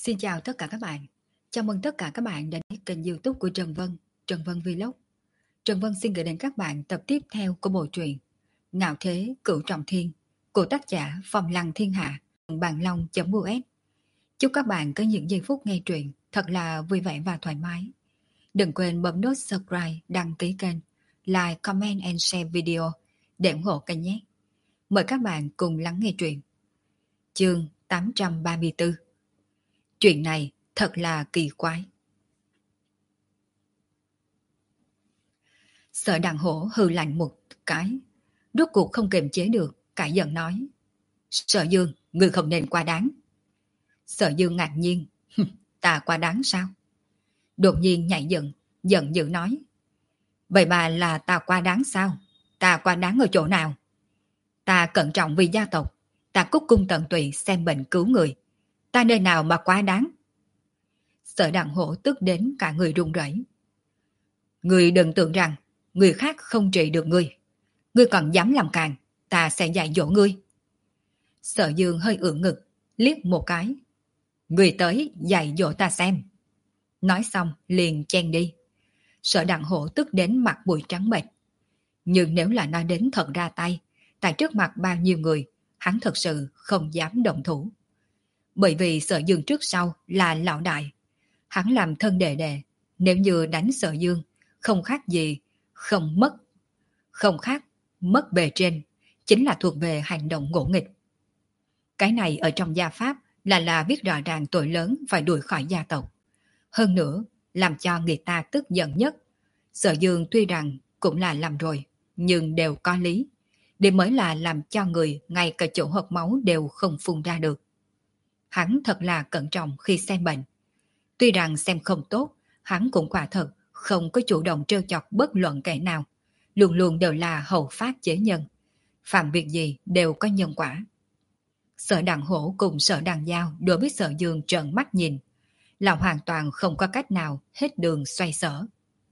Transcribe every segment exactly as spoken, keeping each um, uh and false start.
Xin chào tất cả các bạn. Chào mừng tất cả các bạn đến với kênh YouTube của Trần Vân, Trần Vân Vlog. Trần Vân xin gửi đến các bạn tập tiếp theo của bộ truyện Ngạo Thế Cửu Trọng Thiên của tác giả Phong Lăng Thiên Hạ, Bàn Long.u s. Chúc các bạn có những giây phút nghe truyện thật là vui vẻ và thoải mái. Đừng quên bấm nút subscribe, đăng ký kênh, like, comment and share video để ủng hộ kênh nhé. Mời các bạn cùng lắng nghe truyện. Chương tám trăm ba mươi tư. Chuyện này thật là kỳ quái. Sở Đằng Hổ hừ lạnh một cái, rốt cuộc không kiềm chế được, cãi giận nói: Sở Dương, ngươi không nên quá đáng. Sở Dương ngạc nhiên: Ta quá đáng sao? Đột nhiên nhảy dựng, giận dữ nói: Vậy mà là ta quá đáng sao? Ta quá đáng ở chỗ nào? Ta cẩn trọng vì gia tộc, ta cúc cung tận tụy xem bệnh cứu người, ta nơi nào mà quá đáng? Sở Đằng Hổ tức đến cả người run rẩy. Ngươi đừng tưởng rằng người khác không trị được ngươi, ngươi còn dám làm càn, ta sẽ dạy dỗ ngươi. Sở Dương hơi ưỡn ngực, liếc một cái: Ngươi tới dạy dỗ ta xem. Nói xong liền chen đi. Sở Đằng Hổ tức đến mặt mũi trắng bệch. Nhưng nếu là nói đến thật ra tay, tại trước mặt bao nhiêu người, hắn thật sự không dám động thủ. Bởi vì Sở Dương trước sau là lão đại, hắn làm thân đệ đệ, nếu như đánh Sở Dương, không khác gì, không mất. Không khác, mất bề trên, chính là thuộc về hành động ngỗ nghịch. Cái này ở trong gia pháp là là viết rõ ràng tội lớn phải đuổi khỏi gia tộc. Hơn nữa, làm cho người ta tức giận nhất. Sở Dương tuy rằng cũng là làm rồi, nhưng đều có lý. Đây mới là làm cho người ngay cả chỗ hộp máu đều không phun ra được. Hắn thật là cẩn trọng khi xem bệnh. Tuy rằng xem không tốt, hắn cũng quả thật không có chủ động trêu chọc bất luận kẻ nào. Luôn luôn đều là hậu phát chế nhân. Phạm việc gì đều có nhân quả. Sở Đằng Hổ cùng Sở Đằng Giao đối với Sở Dương trợn mắt nhìn, là hoàn toàn không có cách nào hết đường xoay sở.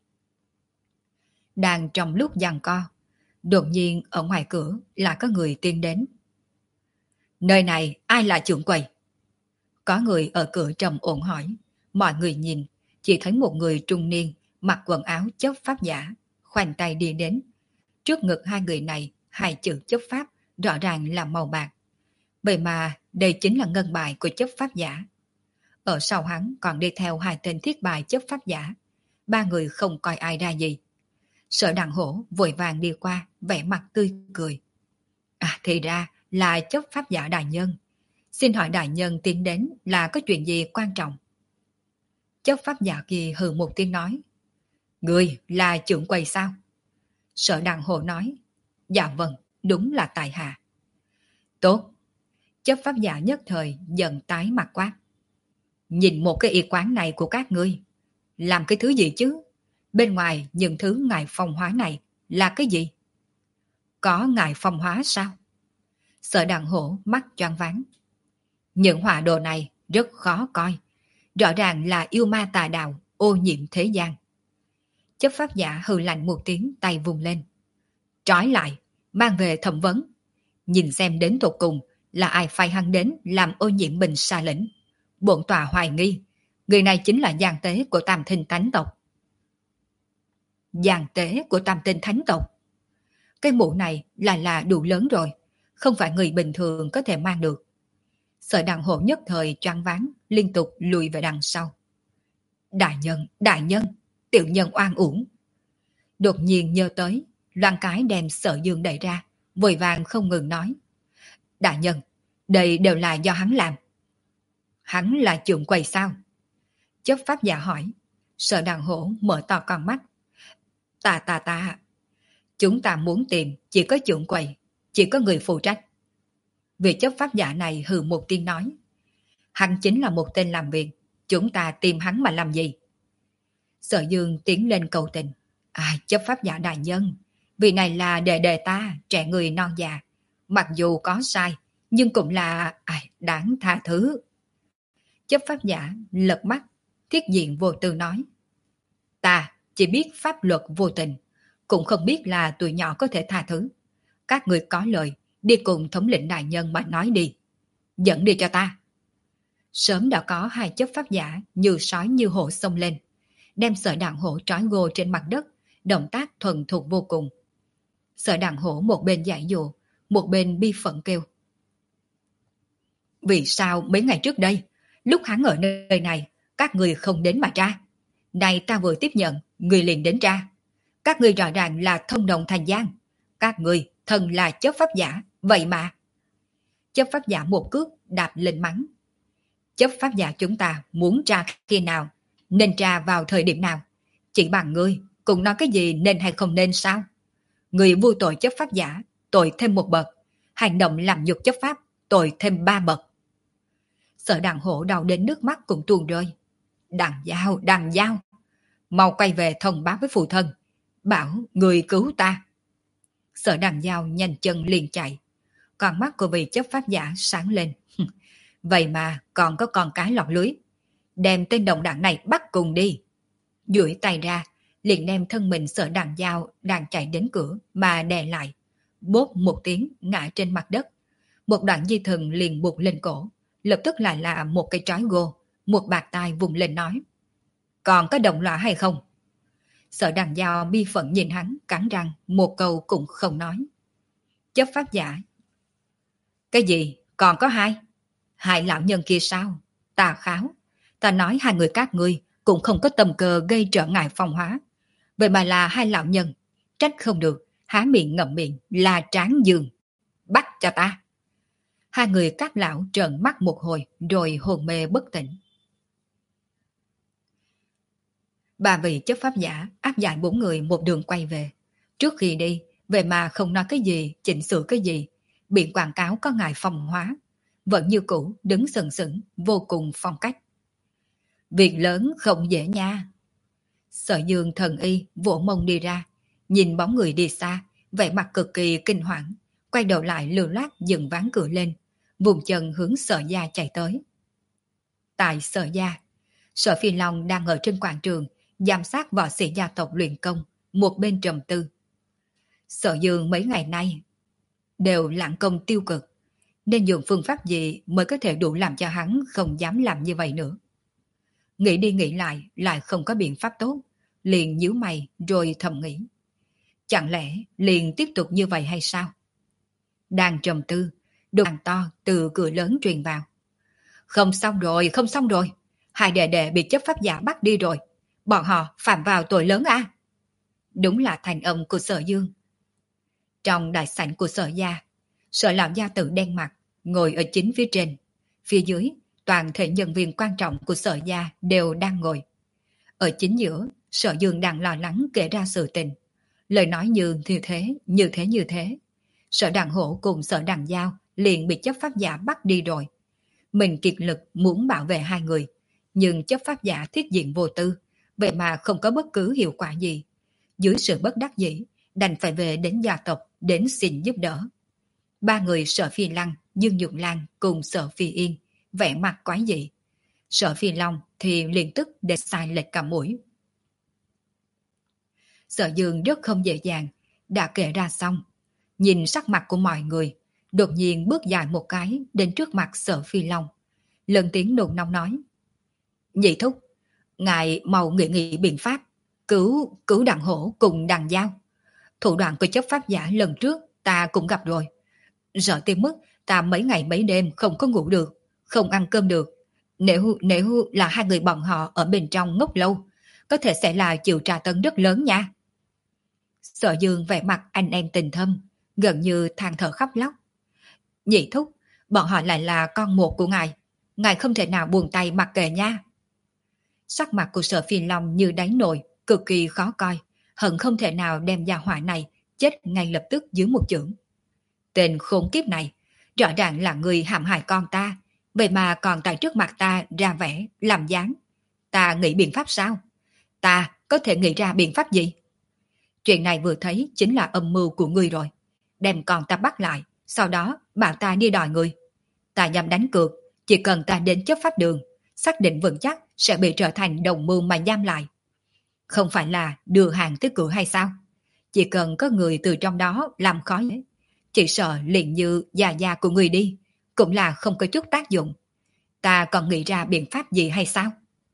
Đang trong lúc giằng co, đột nhiên ở ngoài cửa là có người tiến đến. Nơi này ai là trưởng quầy? Có người ở cửa trầm ổn hỏi. Mọi người nhìn, chỉ thấy một người trung niên, mặc quần áo chấp pháp giả, khoanh tay đi đến. Trước ngực hai người này, hai chữ chấp pháp rõ ràng là màu bạc. Vậy mà đây chính là ngân bài của chấp pháp giả. Ở sau hắn còn đi theo hai tên thiết bài chấp pháp giả. Ba người không coi ai ra gì. Sở Đằng Hổ vội vàng đi qua, vẻ mặt tươi cười. À thì ra là chấp pháp giả đại nhân. Xin hỏi đại nhân tiến đến là có chuyện gì quan trọng? Chấp pháp giả kia hừ một tiếng nói. Người là trưởng quầy sao? Sở Đằng Hổ nói. Dạ vâng, đúng là tại hạ. Tốt. Chấp pháp giả nhất thời giận tái mặt quát. Nhìn một cái y quán này của các ngươi, làm cái thứ gì chứ? Bên ngoài những thứ ngài phong hóa này là cái gì? Có ngài phong hóa sao? Sở Đằng Hổ mắt choáng váng. Những họa đồ này rất khó coi. Rõ ràng là yêu ma tà đạo, ô nhiễm thế gian. Chấp pháp giả hừ lạnh một tiếng, tay vùng lên. Trói lại, mang về thẩm vấn. Nhìn xem đến tột cùng là ai phái hắn đến làm ô nhiễm bình sa lĩnh. Bổn tòa hoài nghi, người này chính là giang tế của Tam Tinh Thánh tộc. Giang tế của Tam Tinh Thánh tộc? Cái mũ này là là đủ lớn rồi, không phải người bình thường có thể mang được. Sở Đằng Hổ nhất thời choáng váng, liên tục lùi về đằng sau. Đại nhân, đại nhân, tiểu nhân oan uổng. Đột nhiên nhớ tới, loan cái đem Sở Dương đẩy ra, vội vàng không ngừng nói. Đại nhân, đây đều là do hắn làm. Hắn là trưởng quầy sao? Chấp pháp giả hỏi. Sở Đằng Hổ mở to con mắt. Ta ta ta. Chúng ta muốn tìm chỉ có trưởng quầy, chỉ có người phụ trách. Vị chấp pháp giả này hừ một tiếng nói. Hắn chính là một tên làm việc, chúng ta tìm hắn mà làm gì? Sở Dương tiến lên cầu tình. À, chấp pháp giả đại nhân, vị này là đệ đệ ta, trẻ người non già. Mặc dù có sai, nhưng cũng là à, đáng tha thứ. Chấp pháp giả lật mắt, thiết diện vô tư nói. Ta chỉ biết pháp luật vô tình, cũng không biết là tụi nhỏ có thể tha thứ. Các người có lời, đi cùng thống lĩnh đại nhân mà nói đi. Dẫn đi cho ta. Sớm đã có hai chấp pháp giả như sói như hổ xông lên, đem Sở Đặng Hổ trói gô trên mặt đất, động tác thuần thục vô cùng. Sở Đặng Hổ một bên giải dụ, một bên bi phẫn kêu. Vì sao mấy ngày trước đây, lúc hắn ở nơi này, các người không đến mà tra? Này ta vừa tiếp nhận, người liền đến tra. Các người rõ ràng là thông đồng thành gian. Các người thần là chấp pháp giả, vậy mà. Chấp pháp giả một cước đạp lên mắng. Chấp pháp giả chúng ta muốn tra khi nào, nên tra vào thời điểm nào. Chỉ bằng ngươi, cũng nói cái gì nên hay không nên sao? Người vô tội chấp pháp giả, tội thêm một bậc. Hành động làm nhục chấp pháp, tội thêm ba bậc. Sở Đặng Hổ đau đến nước mắt cũng tuôn rơi. Đặng Giao, Đặng Giao, mau quay về thông báo với phụ thân, bảo người cứu ta. Sở Đặng Giao nhanh chân liền chạy. Con mắt của vị chấp pháp giả sáng lên. Vậy mà còn có con cái lọt lưới. Đem tên đồng đảng này bắt cùng đi. Duỗi tay ra, liền đem thân mình Sở Đặng Giao đang chạy đến cửa mà đè lại. Bốp một tiếng ngã trên mặt đất. Một đoạn dây thừng liền buộc lên cổ. Lập tức lại là một cây trói gô. Một bạt tai vùng lên nói. Còn có động lõa hay không? Sở Đặng Giao bi phận nhìn hắn, cắn răng, một câu cũng không nói. Chấp pháp giả. Cái gì? Còn có hai? Hai lão nhân kia sao? Ta kháo. Ta nói hai người các ngươi cũng không có tầm cờ gây trở ngại phong hóa. Vậy mà là hai lão nhân. Trách không được, há miệng ngậm miệng là Tráng Dương. Bắt cho ta. Hai người các lão trợn mắt một hồi rồi hồn mê bất tỉnh. Ba vị chấp pháp giả áp giải bốn người một đường quay về. Trước khi đi, về mà không nói cái gì, chỉnh sửa cái gì, biển quảng cáo có ngài phong hóa, vẫn như cũ đứng sừng sững, vô cùng phong cách. Việc lớn không dễ nha. Sở Dương thần y vỗ mông đi ra, nhìn bóng người đi xa, vẻ mặt cực kỳ kinh hoàng, quay đầu lại lưu loát dừng ván cửa lên, vùng chân hướng Sở Gia chạy tới. Tại Sở Gia, Sở Phi Long đang ở trên quảng trường giám sát võ sĩ gia tộc luyện công, một bên trầm tư. Sở Dương mấy ngày nay đều lãng công tiêu cực, nên dùng phương pháp gì mới có thể đủ làm cho hắn không dám làm như vậy nữa. Nghĩ đi nghĩ lại, lại không có biện pháp tốt, liền nhíu mày rồi thầm nghĩ. Chẳng lẽ liền tiếp tục như vậy hay sao? Đang trầm tư, đột ngột to từ cửa lớn truyền vào. Không xong rồi, không xong rồi. Hai đệ đệ bị chấp pháp giả bắt đi rồi. Bọn họ phạm vào tội lớn a. À? Đúng là thành âm của Sở Dương. Trong đại sảnh của Sở Gia, Sở lão gia tử đen mặt, ngồi ở chính phía trên. Phía dưới, toàn thể nhân viên quan trọng của Sở Gia đều đang ngồi. Ở chính giữa, Sở Dương đang lo lắng kể ra sự tình. Lời nói như như thế, như thế như thế. Sở Đặng Hổ cùng Sở Đặng Giao liền bị chấp pháp giả bắt đi rồi. Mình kiệt lực muốn bảo vệ hai người, nhưng chấp pháp giả thiết diện vô tư, vậy mà không có bất cứ hiệu quả gì. Dưới sự bất đắc dĩ, đành phải về đến gia tộc đến xin giúp đỡ. Ba người Sở Phi Lăng, Dương Nhược Lan cùng Sở Phi Yên vẻ mặt quái dị. Sở Phi Long thì liền tức để sai lệch cả mũi. Sở Dương rất không dễ dàng, đã kể ra xong. Nhìn sắc mặt của mọi người, đột nhiên bước dài một cái đến trước mặt Sở Phi Long. Lần tiếng nôn nóng nói. Nhị thúc, ngài mau nghĩ nghĩ biện pháp, cứu, cứu Đặng Hổ cùng Đặng Giao. Thủ đoạn của chấp pháp giả lần trước ta cũng gặp rồi. Sợ tới mức ta mấy ngày mấy đêm không có ngủ được, không ăn cơm được. Nếu, nếu là hai người bọn họ ở bên trong ngốc lâu, có thể sẽ là chịu tra tấn rất lớn nha. Sở Dương vẻ mặt anh em tình thâm, gần như than thở khóc lóc. Nhị thúc, bọn họ lại là con một của ngài. Ngài không thể nào buông tay mặc kệ nha. Sắc mặt của Sở Phi Long như đáy nồi, cực kỳ khó coi, hận không thể nào đem gia hỏa này chết ngay lập tức dưới một chưởng. Tên khốn kiếp này, rõ ràng là người hãm hại con ta, vậy mà còn tại trước mặt ta ra vẻ, làm dáng. Ta nghĩ biện pháp sao? Ta có thể nghĩ ra biện pháp gì? Chuyện này vừa thấy chính là âm mưu của ngươi rồi. Đem con ta bắt lại, sau đó bảo ta đi đòi người. Ta nhằm đánh cược, chỉ cần ta đến chấp pháp đường, xác định vững chắc sẽ bị trở thành đồng mưu mà giam lại. Không phải là đưa hàng tới cửa hay sao? Chỉ cần có người từ trong đó làm khó dễ, chỉ sợ liền như già già của người đi, cũng là không có chút tác dụng. Ta còn nghĩ ra biện pháp gì hay sao?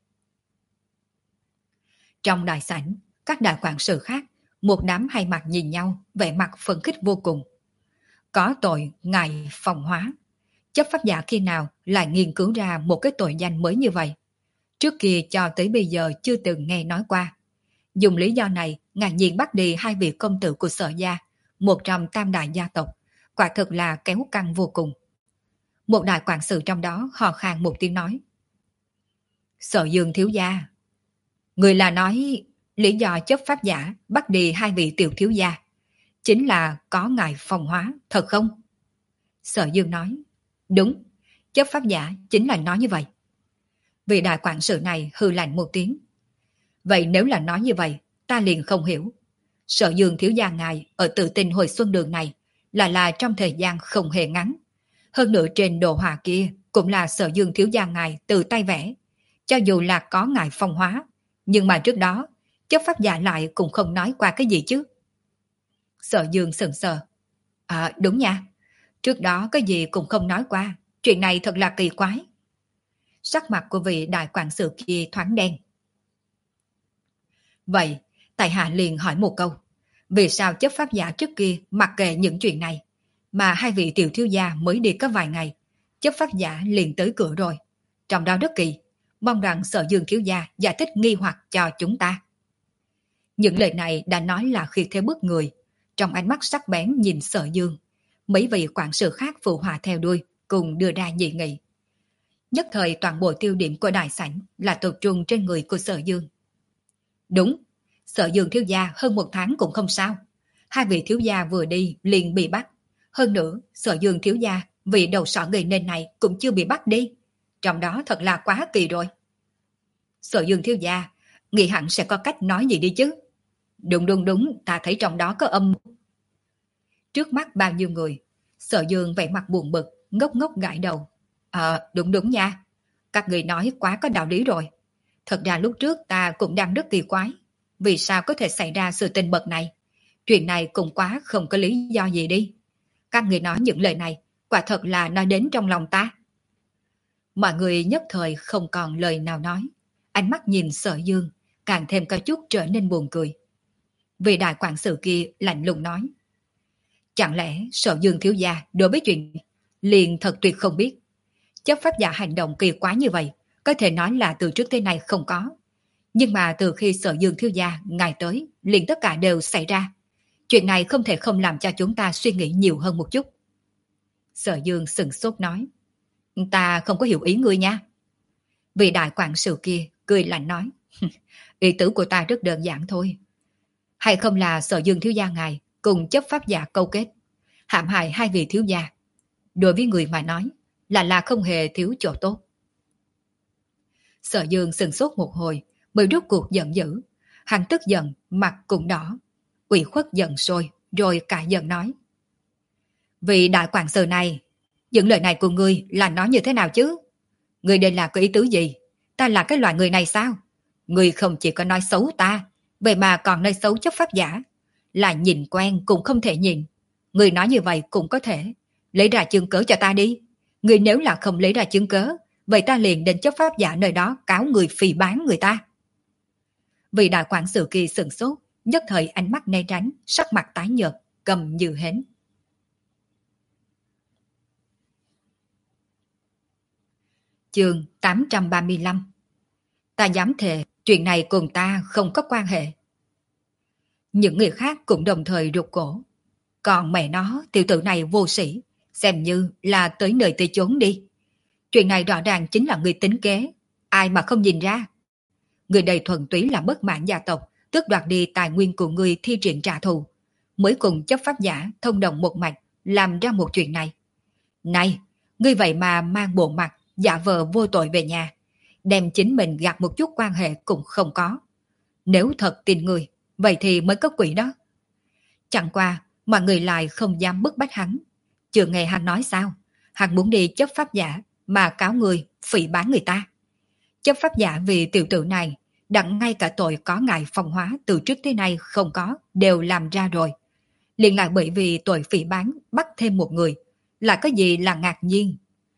Trong đại sảnh, các đại quản sự khác, một đám hai mặt nhìn nhau, vẻ mặt phấn khích vô cùng. Có tội ngài phòng hóa. Chấp pháp giả khi nào lại nghiên cứu ra một cái tội danh mới như vậy? Trước kia cho tới bây giờ chưa từng nghe nói qua. Dùng lý do này, ngạc nhiên bắt đi hai vị công tử của Sở gia, một trong tam đại gia tộc, quả thực là kéo căng vô cùng. Một đại quản sự trong đó hò khan một tiếng nói. Sở Dương thiếu gia. Người là nói lý do chấp pháp giả bắt đi hai vị tiểu thiếu gia, chính là có ngài phong hóa, thật không? Sở Dương nói. Đúng, chấp pháp giả chính là nói như vậy. Vị đại quản sự này hư lạnh một tiếng. Vậy nếu là nói như vậy, ta liền không hiểu. Sở Dương thiếu gia ngài ở Tự Tinh Hồi Xuân Đường này là là trong thời gian không hề ngắn. Hơn nữa trên đồ họa kia cũng là Sở Dương thiếu gia ngài từ tay vẽ. Cho dù là có ngài phong hóa, nhưng mà trước đó, chấp pháp giả lại cũng không nói qua cái gì chứ. Sở Dương sững sờ. À đúng nha, trước đó cái gì cũng không nói qua, chuyện này thật là kỳ quái. Sắc mặt của vị đại quản sự kia thoáng đen. Vậy, tại hạ liền hỏi một câu, vì sao chấp pháp giả trước kia mặc kệ những chuyện này, mà hai vị tiểu thiếu gia mới đi có vài ngày, chấp pháp giả liền tới cửa rồi. Trong đó rất kỳ, mong rằng Sở Dương thiếu gia giải thích nghi hoặc cho chúng ta. Những lời này đã nói là khi thế bức người, trong ánh mắt sắc bén nhìn Sở Dương. Mấy vị quản sự khác phụ họa theo đuôi, cùng đưa ra dị nghị. Nhất thời toàn bộ tiêu điểm của đại sảnh là tập trung trên người của Sở Dương. Đúng, Sở Dương thiếu gia hơn một tháng cũng không sao. Hai vị thiếu gia vừa đi liền bị bắt. Hơn nữa, Sở Dương thiếu gia vì đầu sọ gây nên này cũng chưa bị bắt đi. Trong đó thật là quá kỳ rồi. Sở Dương thiếu gia, nghĩ hẳn sẽ có cách nói gì đi chứ. Đúng đúng đúng, ta thấy trong đó có âm. Trước mắt bao nhiêu người, Sở Dương vẻ mặt buồn bực, ngốc ngốc gãi đầu. Ờ, đúng đúng nha. Các người nói quá có đạo lý rồi. Thật ra lúc trước ta cũng đang rất kỳ quái. Vì sao có thể xảy ra sự tình bậc này? Chuyện này cũng quá không có lý do gì đi. Các người nói những lời này, quả thật là nói đến trong lòng ta. Mọi người nhất thời không còn lời nào nói. Ánh mắt nhìn Sở Dương, càng thêm có chút trở nên buồn cười. Vị đại quản sự kia lạnh lùng nói. Chẳng lẽ Sở Dương thiếu gia đối với chuyện liền thật tuyệt không biết. Chấp pháp giả hành động kỳ quái như vậy, có thể nói là từ trước tới nay không có. Nhưng mà từ khi Sở Dương thiếu gia ngài tới, liền tất cả đều xảy ra. Chuyện này không thể không làm cho chúng ta suy nghĩ nhiều hơn một chút. Sở Dương sừng sốt nói. Ta không có hiểu ý ngươi nha. Vị đại quản sự kia cười lạnh nói. Ý tứ của ta rất đơn giản thôi. Hay không là Sở Dương thiếu gia ngài cùng chấp pháp giả câu kết, hãm hại hai vị thiếu gia. Đối với người mà nói, là là không hề thiếu chỗ tốt. Sở Dương sừng sốt một hồi, mới rút cuộc giận dữ. Hắn tức giận, mặt cũng đỏ, ủy khuất giận sôi, rồi cả giận nói. Vị đại quản sự này, những lời này của ngươi là nói như thế nào chứ? Ngươi đây là có ý tứ gì? Ta là cái loại người này sao? Ngươi không chỉ có nói xấu ta, vậy mà còn nói xấu chấp pháp giả. Là nhìn quen cũng không thể nhìn. Ngươi nói như vậy cũng có thể. Lấy ra chứng cớ cho ta đi. Ngươi nếu là không lấy ra chứng cớ, vậy ta liền đến chấp pháp giả nơi đó cáo người phỉ báng người ta. Vị đại quản sự kia sừng sốt, nhất thời ánh mắt né tránh, sắc mặt tái nhợt, cầm như hến. Chương tám trăm ba mươi lăm. Ta dám thề, chuyện này cùng ta không có quan hệ. Những người khác cũng đồng thời rụt cổ. Còn mẹ nó, tiểu tử này vô sĩ, xem như là tới nơi tới chốn đi. Chuyện này rõ ràng chính là người tính kế, ai mà không nhìn ra. Người đây thuần túy là bất mãn gia tộc, tước đoạt đi tài nguyên của người thi triển trả thù, mới cùng chấp pháp giả thông đồng một mạch làm ra một chuyện này. Này, ngươi vậy mà mang bộ mặt giả vờ vô tội về nhà, đem chính mình gạt một chút quan hệ cũng không có. Nếu thật tin người, vậy thì mới có quỷ đó. Chẳng qua, mọi người lại không dám bức bách hắn. Chưa nghe hắn nói sao, hắn muốn đi chấp pháp giả mà cáo người phỉ báng người ta. Chấp pháp giả vì tiểu tử này, đặng ngay cả tội có ngại phong hóa từ trước tới nay không có, đều làm ra rồi. Liền lại bởi vì tội phỉ báng bắt thêm một người, là có gì là ngạc nhiên.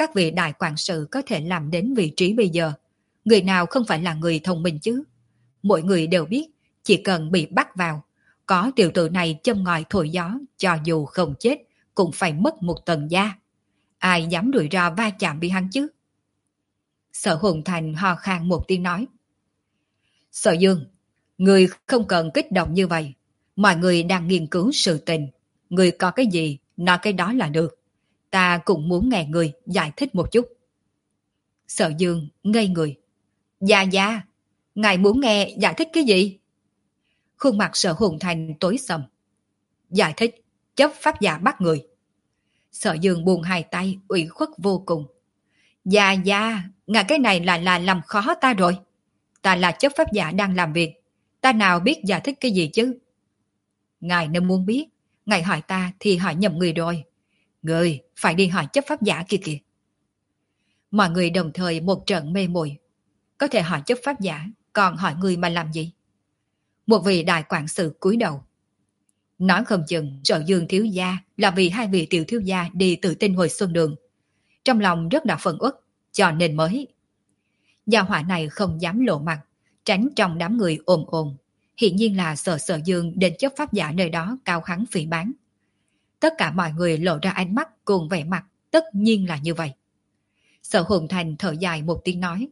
các vị đại quản sự có thể làm đến vị trí bây giờ, người nào không phải là người thông minh chứ? Mỗi người đều biết, chỉ cần bị bắt vào, có tiểu tử này châm ngòi thổi gió, cho dù không chết, cũng phải mất một tầng da. Ai dám đuổi ra va chạm với hắn chứ? Sở Hùng Thành ho khan một tiếng nói. Sở Dương, người không cần kích động như vậy. Mọi người đang nghiên cứu sự tình. Người có cái gì, nói cái đó là được. Ta cũng muốn nghe người giải thích một chút. Sở Dương ngây người. Dạ dạ, ngài muốn nghe giải thích cái gì? Khuôn mặt Sở Hùng Thành tối sầm. Giải thích, chấp pháp giả bắt người. Sở Dương buông hai tay, ủy khuất vô cùng. Dạ dạ, ngài cái này là là làm khó ta rồi. Ta là chấp pháp giả đang làm việc. Ta nào biết giải thích cái gì chứ? Ngài nếu muốn biết, ngài hỏi ta thì hỏi nhầm người rồi. Người phải đi hỏi chấp pháp giả kia kìa. Mọi người đồng thời một trận mê muội. Có thể hỏi chấp pháp giả, còn hỏi người mà làm gì? Một vị đại quản sự cúi đầu. Nói không chừng Sở Dương thiếu gia là vì hai vị tiểu thiếu gia đi tự tin hồi xuân đường. Trong lòng rất là phẫn uất, cho nên mới. Gia hỏa này không dám lộ mặt, tránh trong đám người ồn ồn. Hiện nhiên là sợ Sở Dương đến chấp pháp giả nơi đó cao hứng phỉ bán. Tất cả mọi người lộ ra ánh mắt cùng vẻ mặt, tất nhiên là như vậy. Sở Hùng Thành thở dài một tiếng nói.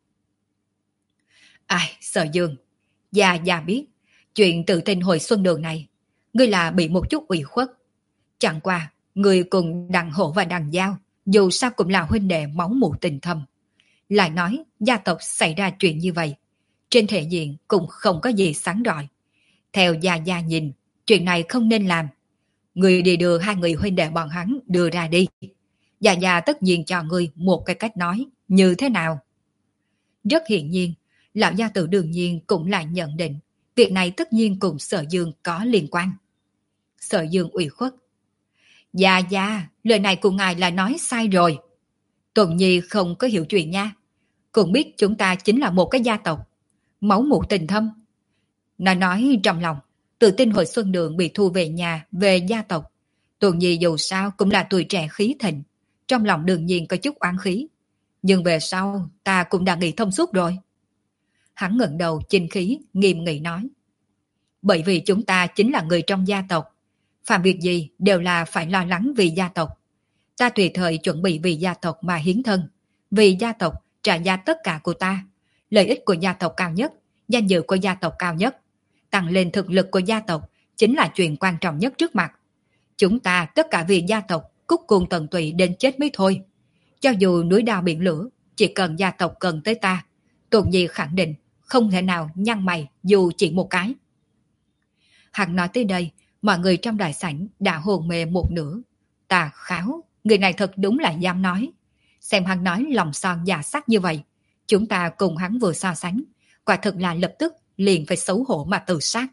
Ai, Sở Dương, già già biết, chuyện tự tin hồi xuân đường này, ngươi là bị một chút ủy khuất. Chẳng qua, ngươi cùng Đằng Hổ và Đằng Giao, dù sao cũng là huynh đệ máu mủ tình thâm. Lại nói, gia tộc xảy ra chuyện như vậy, trên thể diện cũng không có gì sáng rọi. Theo gia gia nhìn, chuyện này không nên làm. Người đi đưa hai người huynh đệ bọn hắn đưa ra đi. Gia gia tất nhiên cho ngươi một cái cách nói, như thế nào? Rất hiển nhiên, lão gia tử đương nhiên cũng lại nhận định, việc này tất nhiên cùng Sở Dương có liên quan. Sở Dương ủy khuất. Gia gia, lời này của ngài là nói sai rồi. Tuần Nhi không có hiểu chuyện nha. Cũng biết chúng ta chính là một cái gia tộc. Máu mủ tình thâm. Nó nói trong lòng, tự tin hồi xuân đường bị thu về nhà, về gia tộc. Tuần Nhi dù sao cũng là tuổi trẻ khí thịnh. Trong lòng đương nhiên có chút oán khí. Nhưng về sau, ta cũng đã nghĩ thông suốt rồi. Hắn ngẩng đầu chinh khí, nghiêm nghị nói. Bởi vì chúng ta chính là người trong gia tộc. Phạm việc gì đều là phải lo lắng vì gia tộc. Ta tùy thời chuẩn bị vì gia tộc mà hiến thân. Vì gia tộc trả giá tất cả của ta. Lợi ích của gia tộc cao nhất, danh dự của gia tộc cao nhất. Tăng lên thực lực của gia tộc chính là chuyện quan trọng nhất trước mặt. Chúng ta tất cả vì gia tộc cúc cùng tận tụy đến chết mới thôi. Cho dù núi đao biển lửa, chỉ cần gia tộc cần tới ta, Tôn Nhi khẳng định không thể nào nhăn mày dù chỉ một cái. Hắn nói tới đây, mọi người trong đại sảnh đã hồn mê một nửa. Tà kháo, người này thật đúng là dám nói. Xem hắn nói lòng son dạ sắc như vậy, chúng ta cùng hắn vừa so sánh, quả thực là lập tức liền phải xấu hổ mà tự sát.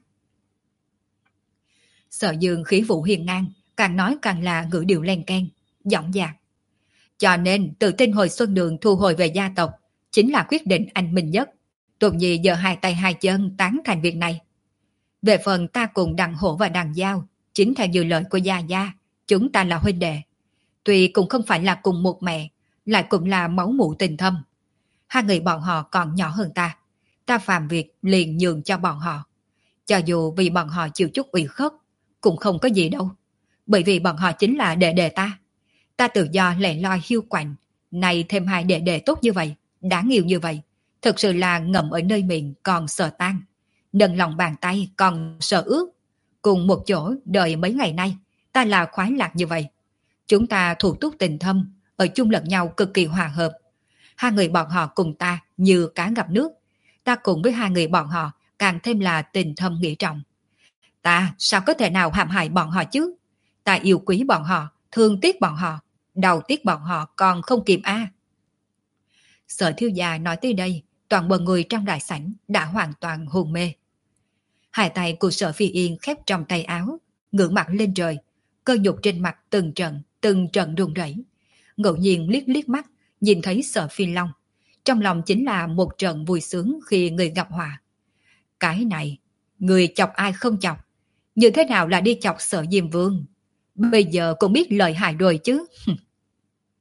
Sở Dương khí vũ hiền ngang, càng nói càng là ngữ điệu len keng, giọng dạc. Cho nên tự tin hồi xuân đường thu hồi về gia tộc, chính là quyết định anh minh nhất. Tuần Nhi giờ hai tay hai chân tán thành việc này. Về phần ta cùng Đằng Hổ và Đằng Giao, chính theo như lời của Gia Gia, chúng ta là huynh đệ. Tuy cũng không phải là cùng một mẹ, lại cũng là máu mủ tình thâm. Hai người bọn họ còn nhỏ hơn ta. Ta phàm việc liền nhường cho bọn họ. Cho dù vì bọn họ chịu chút ủy khuất, cũng không có gì đâu. Bởi vì bọn họ chính là đệ đệ ta. Ta tự do lẻ loi hiu quạnh, này thêm hai đệ đệ tốt như vậy, đáng yêu như vậy. Thực sự là ngậm ở nơi miệng còn sợ tan. Nâng lòng bàn tay còn sợ ướt. Cùng một chỗ đợi mấy ngày nay, ta là khoái lạc như vậy. Chúng ta thủ túc tình thâm, ở chung lẫn nhau cực kỳ hòa hợp. Hai người bọn họ cùng ta như cá gặp nước. Ta cùng với hai người bọn họ càng thêm là tình thâm nghĩa trọng. Ta sao có thể nào hãm hại bọn họ chứ? Ta yêu quý bọn họ, thương tiếc bọn họ, đầu tiếc bọn họ còn không kịp a. À. Sở thiếu gia nói tới đây, toàn bộ người trong đại sảnh đã hoàn toàn hôn mê. Hai tay của Sở Phi Yên khép trong tay áo, ngửa mặt lên trời, cơ nhục trên mặt từng trận, từng trận run rẩy. Ngẫu nhiên liếc liếc mắt, nhìn thấy Sở Phi Long, trong lòng chính là một trận vui sướng khi người gặp họa. Cái này, người chọc ai không chọc, như thế nào là đi chọc Sở Diêm Vương? Bây giờ cũng biết lợi hại rồi chứ.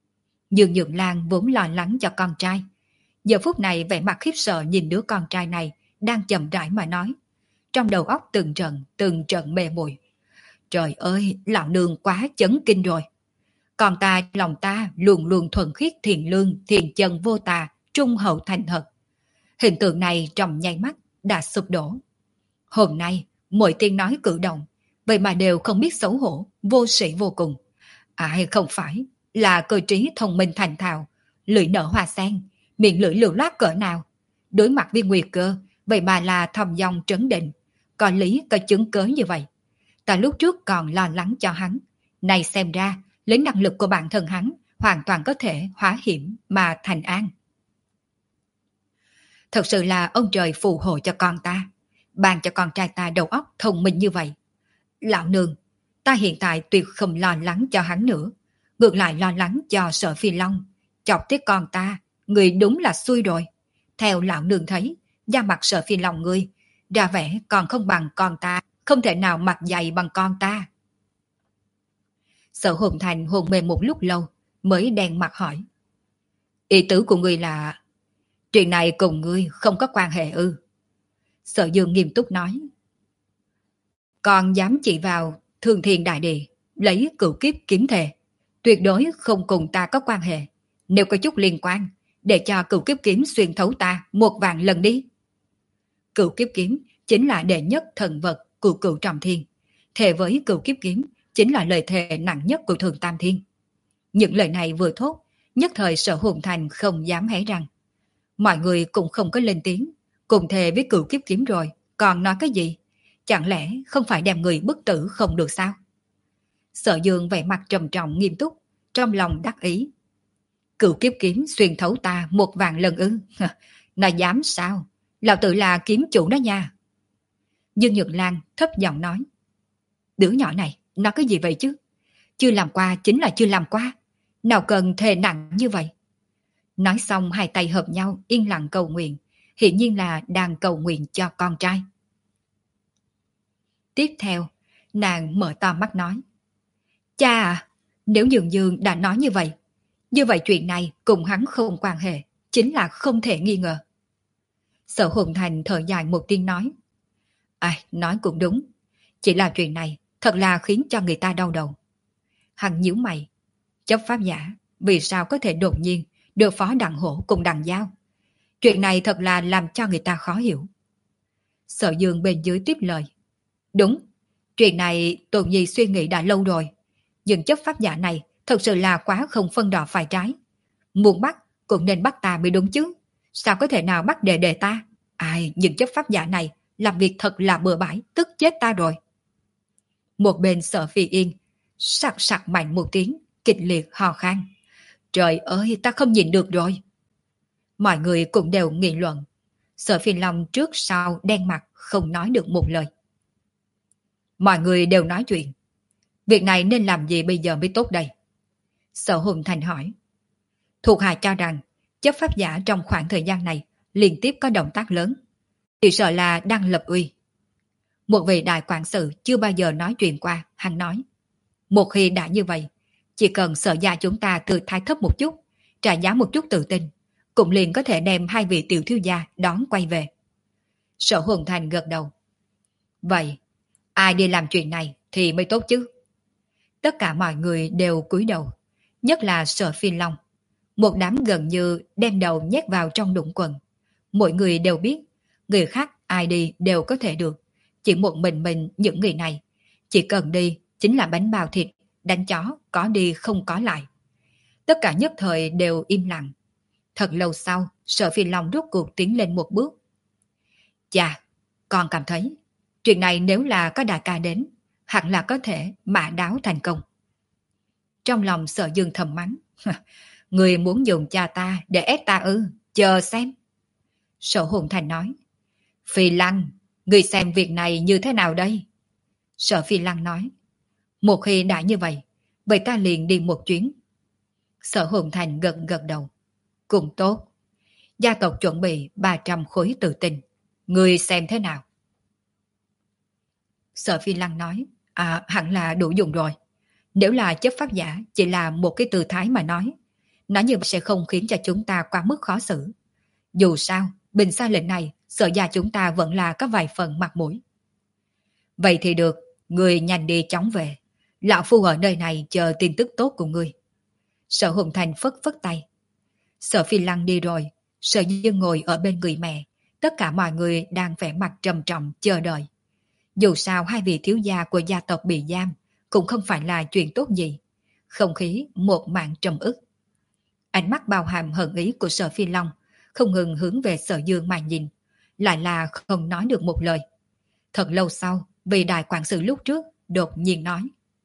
Dương Nhược Lan vốn lo lắng cho con trai. Giờ phút này vẻ mặt khiếp sợ nhìn đứa con trai này đang chậm rãi mà nói. Trong đầu óc từng trận, từng trận mê muội. Trời ơi, lão nương quá chấn kinh rồi. Còn ta, lòng ta luôn luôn thuần khiết thiện lương, thiện chân vô tà, trung hậu thành thật. Hình tượng này trong nháy mắt đã sụp đổ. Hôm nay, mỗi tiếng nói cử động, vậy mà đều không biết xấu hổ, vô sĩ vô cùng. Ai không phải là cơ trí thông minh thành thạo, lưỡi nở hoa sen, miệng lưỡi lưu loát cỡ nào. Đối mặt với nguy cơ, vậy mà là thầm dong trấn định, có lý có chứng cớ như vậy. Ta lúc trước còn lo lắng cho hắn, nay xem ra, lấy năng lực của bản thân hắn, hoàn toàn có thể hóa hiểm mà thành an. Thật sự là ông trời phù hộ cho con ta, ban cho con trai ta đầu óc thông minh như vậy. Lão nương, ta hiện tại tuyệt không lo lắng cho hắn nữa, ngược lại lo lắng cho Sở Phi Long. Chọc tới con ta, người đúng là xui rồi. Theo lão nương thấy, da mặt Sở Phi Long ngươi, ra vẻ còn không bằng con ta, không thể nào mặt dày bằng con ta. Sở Hồn Thành hồn mê một lúc lâu, mới đen mặt hỏi. Ý tứ của ngươi là, chuyện này cùng ngươi không có quan hệ ư? Sở Dương nghiêm túc nói. Con dám chỉ vào Thương Thiên Đại Địa, lấy cửu kiếp kiếm thề, tuyệt đối không cùng ta có quan hệ. Nếu có chút liên quan, để cho cửu kiếp kiếm xuyên thấu ta một vạn lần đi. Cửu kiếp kiếm chính là đệ nhất thần vật của cửu trọng thiên. Thề với cửu kiếp kiếm chính là lời thề nặng nhất của Thường Tam Thiên. Những lời này vừa thốt, nhất thời Sở Hồn Thành không dám hé răng. Mọi người cũng không có lên tiếng, cùng thề với cửu kiếp kiếm rồi, còn nói cái gì? Chẳng lẽ không phải đem người bức tử không được sao? Sở Dương vẻ mặt trầm trọng nghiêm túc, trong lòng đắc ý. Cửu kiếp kiếm xuyên thấu ta một vạn lần ư? Nó dám sao? Lão tử là kiếm chủ đó nha. Dương Nhược Lan thấp giọng nói. Đứa nhỏ này, nó cái gì vậy chứ? Chưa làm qua chính là chưa làm qua. Nào cần thề nặng như vậy? Nói xong hai tay hợp nhau yên lặng cầu nguyện, hiển nhiên là đang cầu nguyện cho con trai. Tiếp theo, nàng mở to mắt nói. Cha à, nếu Dương Dương đã nói như vậy, như vậy chuyện này cùng hắn không quan hệ, chính là không thể nghi ngờ. Sở Hồn Thành thở dài một tiếng nói. Ai, nói cũng đúng, chỉ là chuyện này thật là khiến cho người ta đau đầu. Hắn nhíu mày, chấp pháp giả, vì sao có thể đột nhiên được phó đặng hổ cùng đặng giao? Chuyện này thật là làm cho người ta khó hiểu. Sở Dương bên dưới tiếp lời. Đúng, chuyện này Tôn Nhi suy nghĩ đã lâu rồi, nhưng chấp pháp giả này thật sự là quá không phân đỏ phải trái. Muốn bắt cũng nên bắt ta mới đúng chứ, sao có thể nào bắt đệ đệ ta? Ai, nhưng chấp pháp giả này làm việc thật là bừa bãi, tức chết ta rồi. Một bên Sở Phi Yên sặc sặc mạnh một tiếng, kịch liệt hò khan. Trời ơi, ta không nhìn được rồi. Mọi người cũng đều nghị luận. Sở Phi Long trước sau đen mặt không nói được một lời. Mọi người đều nói chuyện. Việc này nên làm gì bây giờ mới tốt đây? Sở Hồn Thành hỏi. Thuộc hạ cho rằng chấp pháp giả trong khoảng thời gian này liên tiếp có động tác lớn, thì sợ là đang lập uy. Một vị đại quản sự chưa bao giờ nói chuyện qua, hắn nói. Một khi đã như vậy, chỉ cần Sở gia chúng ta tự thái thấp một chút, trả giá một chút tự tin, cũng liền có thể đem hai vị tiểu thiếu gia đón quay về. Sở Hồn Thành gật đầu. Vậy, ai đi làm chuyện này thì mới tốt chứ? Tất cả mọi người đều cúi đầu, nhất là Sở Phi Long. Một đám gần như đem đầu nhét vào trong đũng quần. Mỗi người đều biết, người khác ai đi đều có thể được. Chỉ một mình mình những người này, chỉ cần đi chính là bánh bao thịt, đánh chó, có đi không có lại. Tất cả nhất thời đều im lặng. Thật lâu sau, Sở Phi Long rút cuộc tiến lên một bước. Chà, con cảm thấy, chuyện này nếu là có đại ca đến, hẳn là có thể mã đáo thành công. Trong lòng Sở Dương thầm mắng. Người muốn dùng cha ta để ép ta ư, chờ xem. Sở Hồn Thành nói. Phi Lăng, người xem việc này như thế nào đây? Sở Phi Lăng nói. Một khi đã như vậy, vậy ta liền đi một chuyến. Sở Hồn Thành gật gật đầu. Cũng tốt. Gia tộc chuẩn bị ba trăm khối tự tin. Người xem thế nào? Sở Phi Lăng nói. À, hẳn là đủ dùng rồi. Nếu là chấp pháp giả chỉ là một cái tư thái mà nói, Nói như vậy sẽ không khiến cho chúng ta quá mức khó xử. Dù sao, bình sai lệnh này, Sở gia chúng ta vẫn là có vài phần mặt mũi. Vậy thì được, người nhanh đi chóng về. Lão phu ở nơi này chờ tin tức tốt của ngươi. Sở Hùng Thành phất phất tay. Sở Phi Lăng đi rồi, Sở Dương ngồi ở bên người mẹ. Tất cả mọi người đang vẻ mặt trầm trọng chờ đợi. Dù sao hai vị thiếu gia của gia tộc bị giam cũng không phải là chuyện tốt gì. Không khí một mảng trầm ức. Ánh mắt bao hàm hận ý của Sở Phi Long không ngừng hướng về Sở Dương mà nhìn, lại là không nói được một lời. Thật lâu sau, vị đại quản sự lúc trước đột nhiên nói.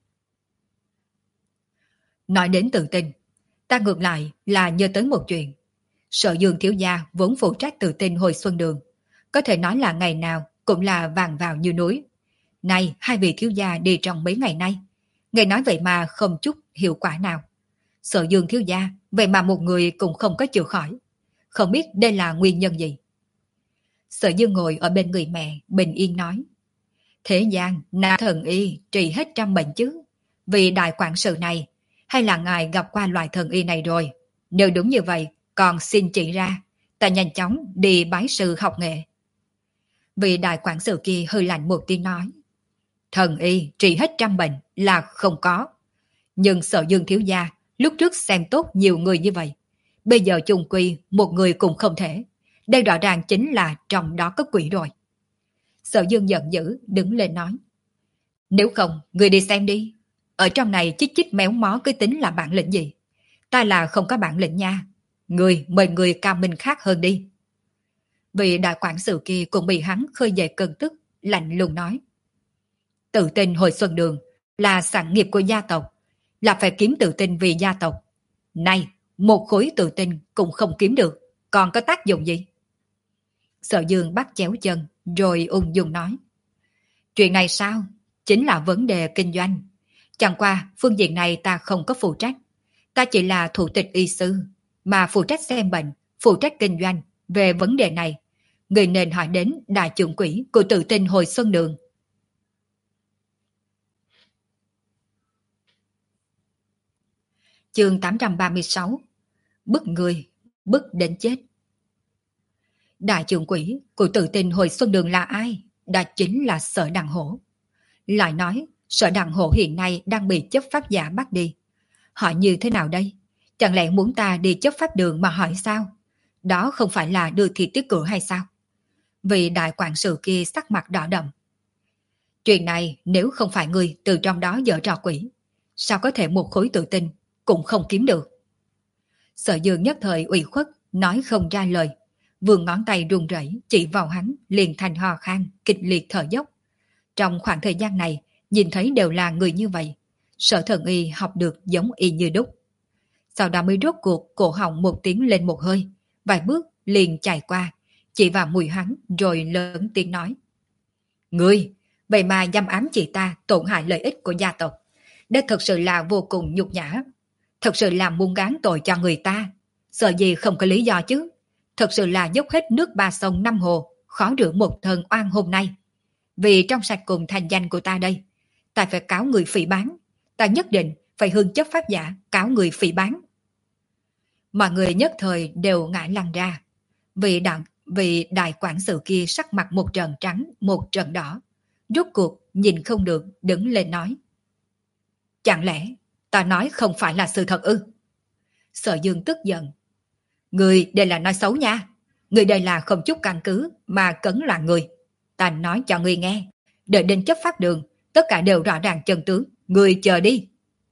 Nói đến tự tin, ta ngược lại là nhớ tới một chuyện. Sở Dương thiếu gia vốn phụ trách tự tin hồi xuân đường, có thể nói là ngày nào cũng là vàng vào như núi. Nay hai vị thiếu gia đi trong mấy ngày nay, nghe nói vậy mà không chút hiệu quả nào. Sở Dương thiếu gia, vậy mà một người cũng không có chịu khỏi. Không biết đây là nguyên nhân gì. Sở Dương ngồi ở bên người mẹ, bình yên nói. Thế gian, na thần y trị hết trăm bệnh chứ. Vì đại quản sự này, hay là ngài gặp qua loại thần y này rồi? Nếu đúng như vậy, còn xin chỉ ra, ta nhanh chóng đi bái sư học nghệ. Vì đại quản sự kia hơi lạnh một tiếng nói. Thần y trị hết trăm bệnh là không có. Nhưng Sở Dương thiếu gia lúc trước xem tốt nhiều người như vậy. Bây giờ chung quy một người cũng không thể. Đây rõ ràng chính là trong đó có quỷ rồi. Sở Dương giận dữ đứng lên nói. Nếu không, người đi xem đi. Ở trong này chích chích méo mó cái tính là bản lĩnh gì? Ta là không có bản lĩnh nha. Người mời người cao minh khác hơn đi. Vị đại quản sự kia cũng bị hắn khơi dậy cơn tức, lạnh lùng nói. Tự tin hồi xuân đường là sản nghiệp của gia tộc, là phải kiếm tự tin vì gia tộc. Nay, một khối tự tin cũng không kiếm được, còn có tác dụng gì? Sở Dương bắt chéo chân, rồi ung dung nói. Chuyện này sao? Chính là vấn đề kinh doanh. Chẳng qua, phương diện này ta không có phụ trách. Ta chỉ là thủ tịch y sư, mà phụ trách xem bệnh, phụ trách kinh doanh. Về vấn đề này, người nên hỏi đến đại trưởng quỹ của tự tin hồi xuân đường. Chương tám trăm ba mươi sáu. Bức người, bức đến chết. Đại trưởng quỹ của tự tin hồi xuân đường là ai? Đó chính là Sở Đằng Hổ. Lại nói, Sở Đằng Hổ hiện nay đang bị chấp pháp giả bắt đi. Hỏi như thế nào đây? Chẳng lẽ muốn ta đi chấp pháp đường mà hỏi sao? Đó không phải là đưa thịt tiết cửa hay sao? Vì đại quản sự kia sắc mặt đỏ đậm. Chuyện này nếu không phải người từ trong đó dở trò quỷ, sao có thể một khối tự tin cũng không kiếm được? Sở Dương nhất thời ủy khuất, nói không ra lời. Vươn ngón tay run rẩy chỉ vào hắn, liền thành hò khan, kịch liệt thở dốc. Trong khoảng thời gian này, nhìn thấy đều là người như vậy. Sở Thần Y học được giống y như đúc. Sau đó mới rốt cuộc cổ họng một tiếng lên một hơi, vài bước liền chạy qua, chỉ vào mùi hắn rồi lớn tiếng nói. Ngươi, vậy mà dăm ám chị ta tổn hại lợi ích của gia tộc. Đây thật sự là vô cùng nhục nhã. Thật sự là muốn gán tội cho người ta. Sợ gì không có lý do chứ. Thật sự là dốc hết nước ba sông năm hồ, khó rửa một thân oan hôm nay. Vì trong sạch cùng thành danh của ta đây, ta phải cáo người phỉ báng. Ta nhất định phải hưng chấp pháp giả cáo người phỉ báng. Mọi người nhất thời đều ngã lăn ra. Vì, đặng, vì đại quản sự kia sắc mặt một trận trắng, một trận đỏ. Rốt cuộc nhìn không được đứng lên nói. Chẳng lẽ ta nói không phải là sự thật ư? Sở Dương tức giận. Người đây là nói xấu nha. Người đây là không chút căn cứ mà cấn là người. Ta nói cho người nghe. Đợi đến chấp pháp đường, tất cả đều rõ ràng chân tướng. Người chờ đi.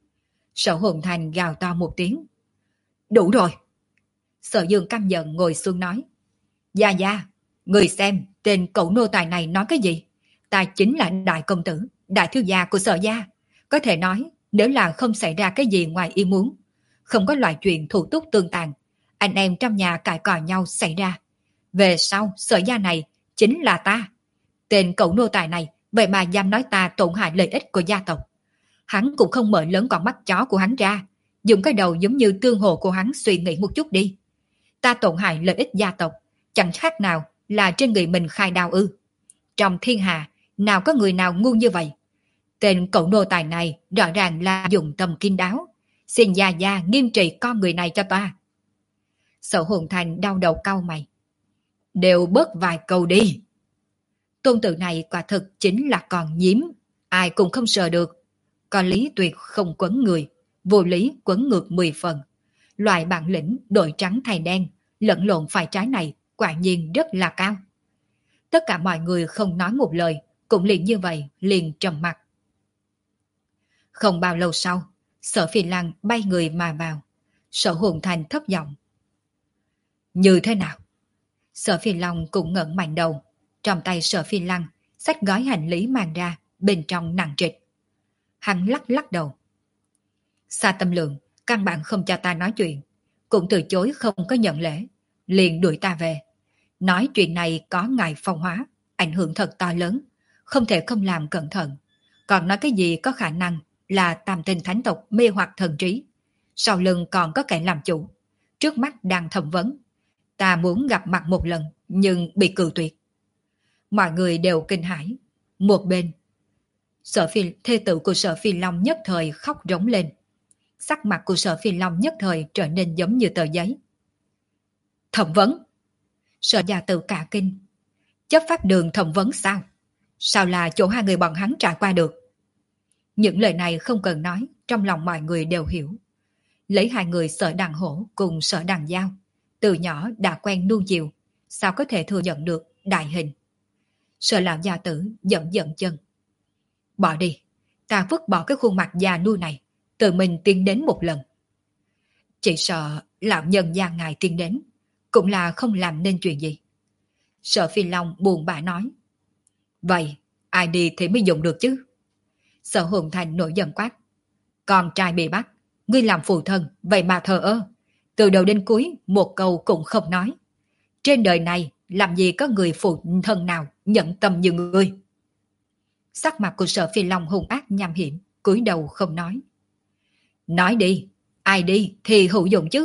Sở Hồn Thành gào to một tiếng. Đủ rồi. Sở Dương căm giận ngồi xuống nói. Gia Gia, người xem tên cậu nô tài này nói cái gì? Ta chính là đại công tử, đại thiếu gia của Sở gia. Có thể nói, nếu là không xảy ra cái gì ngoài ý muốn, không có loại chuyện thủ túc tương tàn, anh em trong nhà cãi cò nhau xảy ra. Về sau, Sở gia này chính là ta. Tên cậu nô tài này, vậy mà dám nói ta tổn hại lợi ích của gia tộc. Hắn cũng không mở lớn con mắt chó của hắn ra, dùng cái đầu giống như tương hồ của hắn suy nghĩ một chút đi. Ta tổn hại lợi ích gia tộc, chẳng khác nào là trên người mình khai đao ư. Trong thiên hạ, nào có người nào ngu như vậy? Tên cậu nô tài này rõ ràng là dùng tâm kín đáo, Xin gia gia nghiêm trị con người này cho ta. Sở Hồn Thành đau đầu cau mày. Đều bớt vài câu đi. Tôn tử này quả thực chính là con nhím, ai cũng không sợ được. Có lý tuyệt không quấn người, vô lý quấn ngược mười phần. Loại bản lĩnh đổi trắng thay đen, lẫn lộn phải trái này quả nhiên rất là cao. Tất cả mọi người không nói một lời, cũng liền như vậy, liền trầm mặc. Không bao lâu sau, Sở Phi Lăng bay người mà vào. Sở Hồn Thành thấp giọng. Như thế nào? Sở Phi Long cũng ngẩng mạnh đầu. Trong tay Sở Phi Lăng, xách gói hành lý mang ra, bên trong nặng trịch. Hắn lắc lắc đầu. Xa Tâm Lượng, căn bản không cho ta nói chuyện, cũng từ chối không có nhận lễ, liền đuổi ta về. Nói chuyện này có ngài phong hóa, ảnh hưởng thật to lớn, không thể không làm cẩn thận. Còn nói cái gì có khả năng là tam tinh thánh tộc mê hoặc thần trí. Sau lưng còn có kẻ làm chủ, trước mắt đang thẩm vấn. Ta muốn gặp mặt một lần, nhưng bị cự tuyệt. Mọi người đều kinh hãi. Một bên, Sở Phi, thê tử của Sở Phi Long nhất thời khóc rống lên. Sắc mặt của Sở Phi Long nhất thời trở nên giống như tờ giấy. Thẩm vấn? Sở gia tử cả kinh. Chấp pháp đường thẩm vấn sao? Sao là chỗ hai người bọn hắn trải qua được? Những lời này không cần nói, trong lòng mọi người đều hiểu. Lấy hai người Sở Đằng Hổ cùng Sở Đằng Giao, từ nhỏ đã quen nuông chiều, sao có thể thừa nhận được đại hình? Sở lão gia tử giận giận chân. Bỏ đi, ta vứt bỏ cái khuôn mặt già nuôi này, tự mình tiến đến một lần. Chỉ sợ lão nhân gia ngài tiến đến, cũng là không làm nên chuyện gì. Sở Phi Long buồn bã nói. Vậy, ai đi thì mới dùng được chứ? Sở Hồn Thành nổi giận quát. Con trai bị bắt, ngươi làm phụ thân, vậy mà thờ ơ. Từ đầu đến cuối, một câu cũng không nói. Trên đời này, làm gì có người phụ thân nào nhận tâm như ngươi? Sắc mặt của Sở Phi Long hung ác nham hiểm, cúi đầu không nói. Nói đi, ai đi thì hữu dụng chứ?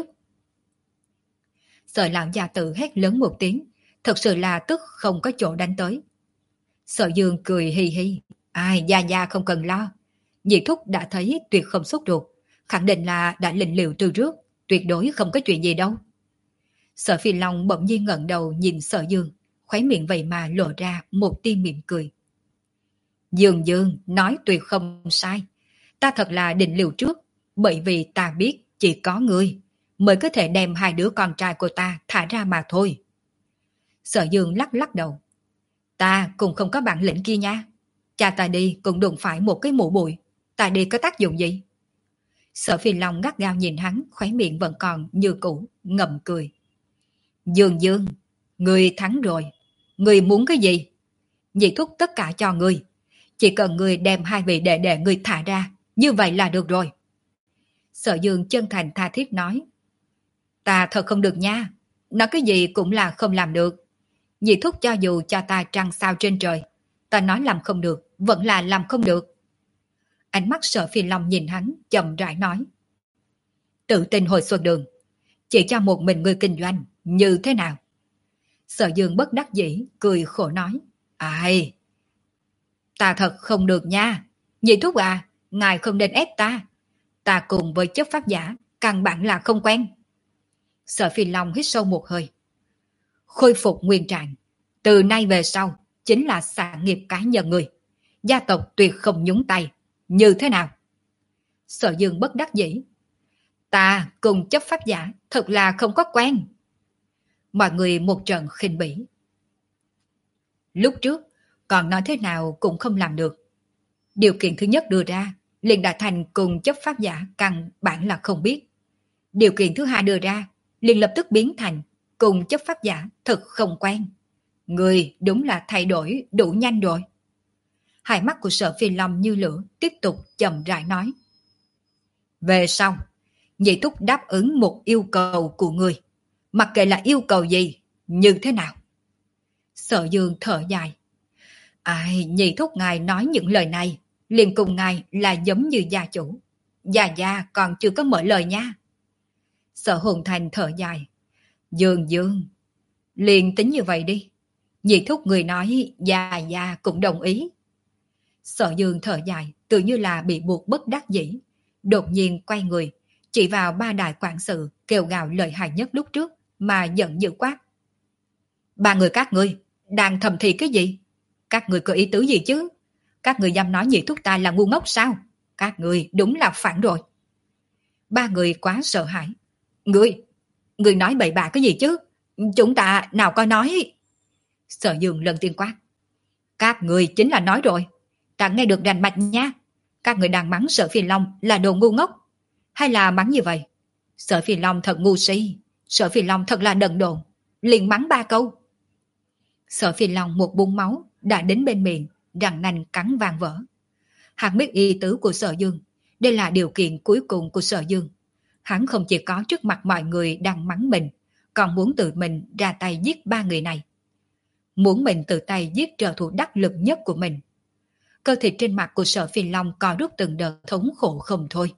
Sở lão già tự hét lớn một tiếng, thật sự là tức không có chỗ đánh tới. Sở Dương cười hi hi. Ai, gia gia không cần lo. Nhị thúc đã thấy tuyệt không xúc ruột, khẳng định là đã lĩnh liệu từ trước, tuyệt đối không có chuyện gì đâu. Sở Phi Long bỗng nhiên ngẩng đầu nhìn Sở Dương, khóe miệng vậy mà lộ ra một tia mỉm cười. Dương Dương nói tuyệt không sai, ta thật là định liều trước, bởi vì ta biết chỉ có ngươi mới có thể đem hai đứa con trai của ta thả ra mà thôi. Sở Dương lắc lắc đầu. Ta cũng không có bản lĩnh kia nha. Cha ta đi cũng đụng phải một cái mũ bụi, ta đi có tác dụng gì? Sở Phi Long gắt gao nhìn hắn, khóe miệng vẫn còn như cũ, ngậm cười. Dương Dương, ngươi thắng rồi. Ngươi muốn cái gì? Nhị thúc tất cả cho ngươi. Chỉ cần ngươi đem hai vị đệ đệ ngươi thả ra, như vậy là được rồi. Sở Dương chân thành tha thiết nói. Ta thật không được nha. Nói cái gì cũng là không làm được. Nhị thúc cho dù cho ta trăng sao trên trời, ta nói làm không được, vẫn là làm không được. Ánh mắt Sở Phi Long nhìn hắn, chậm rãi nói. Tự tin hồi xuân đường, chỉ cho một mình ngươi kinh doanh, như thế nào? Sở Dương bất đắc dĩ, cười khổ nói. Ai? Ta thật không được nha. Nhị thúc à, ngài không nên ép ta. Ta cùng với chấp pháp giả, căn bản là không quen. Sở Phi Long hít sâu một hơi. Khôi phục nguyên trạng, từ nay về sau, chính là sản nghiệp cá nhân người. Gia tộc tuyệt không nhúng tay. Như thế nào? Sở Dương bất đắc dĩ. Ta cùng chấp pháp giả thật là không có quen. Mọi người một trận khinh bỉ. Lúc trước, còn nói thế nào cũng không làm được. Điều kiện thứ nhất đưa ra, liền đã thành cùng chấp pháp giả căn bản là không biết. Điều kiện thứ hai đưa ra, liền lập tức biến thành cùng chấp pháp giả thật không quen. Người đúng là thay đổi đủ nhanh rồi. Hai mắt của Sở Phi Long như lửa, tiếp tục chậm rãi nói. Về sau, nhị thúc đáp ứng một yêu cầu của người. Mặc kệ là yêu cầu gì, như thế nào? Sở Dương thở dài. Ai, nhị thúc ngài nói những lời này, liền cùng ngài là giống như gia chủ. Gia gia còn chưa có mở lời nha. Sở Hồn Thành thở dài. Dương Dương, liền tính như vậy đi. Nhị thúc người nói gia gia cũng đồng ý. Sở Dương thở dài, tự như là bị buộc bất đắc dĩ. Đột nhiên quay người, chỉ vào ba đại quản sự kêu gào lợi hại nhất lúc trước mà giận dữ quát. Ba người các ngươi đang thầm thì cái gì? Các người có ý tứ gì chứ? Các người dám nói nhị thúc ta là ngu ngốc sao? Các người đúng là phản rồi. Ba người quá sợ hãi. Ngươi, ngươi nói bậy bạ cái gì chứ? Chúng ta nào có nói. Sở Dương lần tiên quát. Các người chính là nói rồi. Ta nghe được rành mạch nha. Các người đang mắng Sở Phi Long là đồ ngu ngốc. Hay là mắng như vậy? Sở Phi Long thật ngu si. Sở Phi Long thật là đần độn. Liền mắng ba câu. Sở Phi Long một búng máu đã đến bên miệng, răng nanh cắn vang vỡ. Hắn biết ý tứ của Sở Dương. Đây là điều kiện cuối cùng của Sở Dương. Hắn không chỉ có trước mặt mọi người đang mắng mình, còn muốn tự mình ra tay giết ba người này. Muốn mình tự tay giết trợ thủ đắc lực nhất của mình. Cơ thịt trên mặt của Sở Phi Long co rút từng đợt thống khổ không thôi.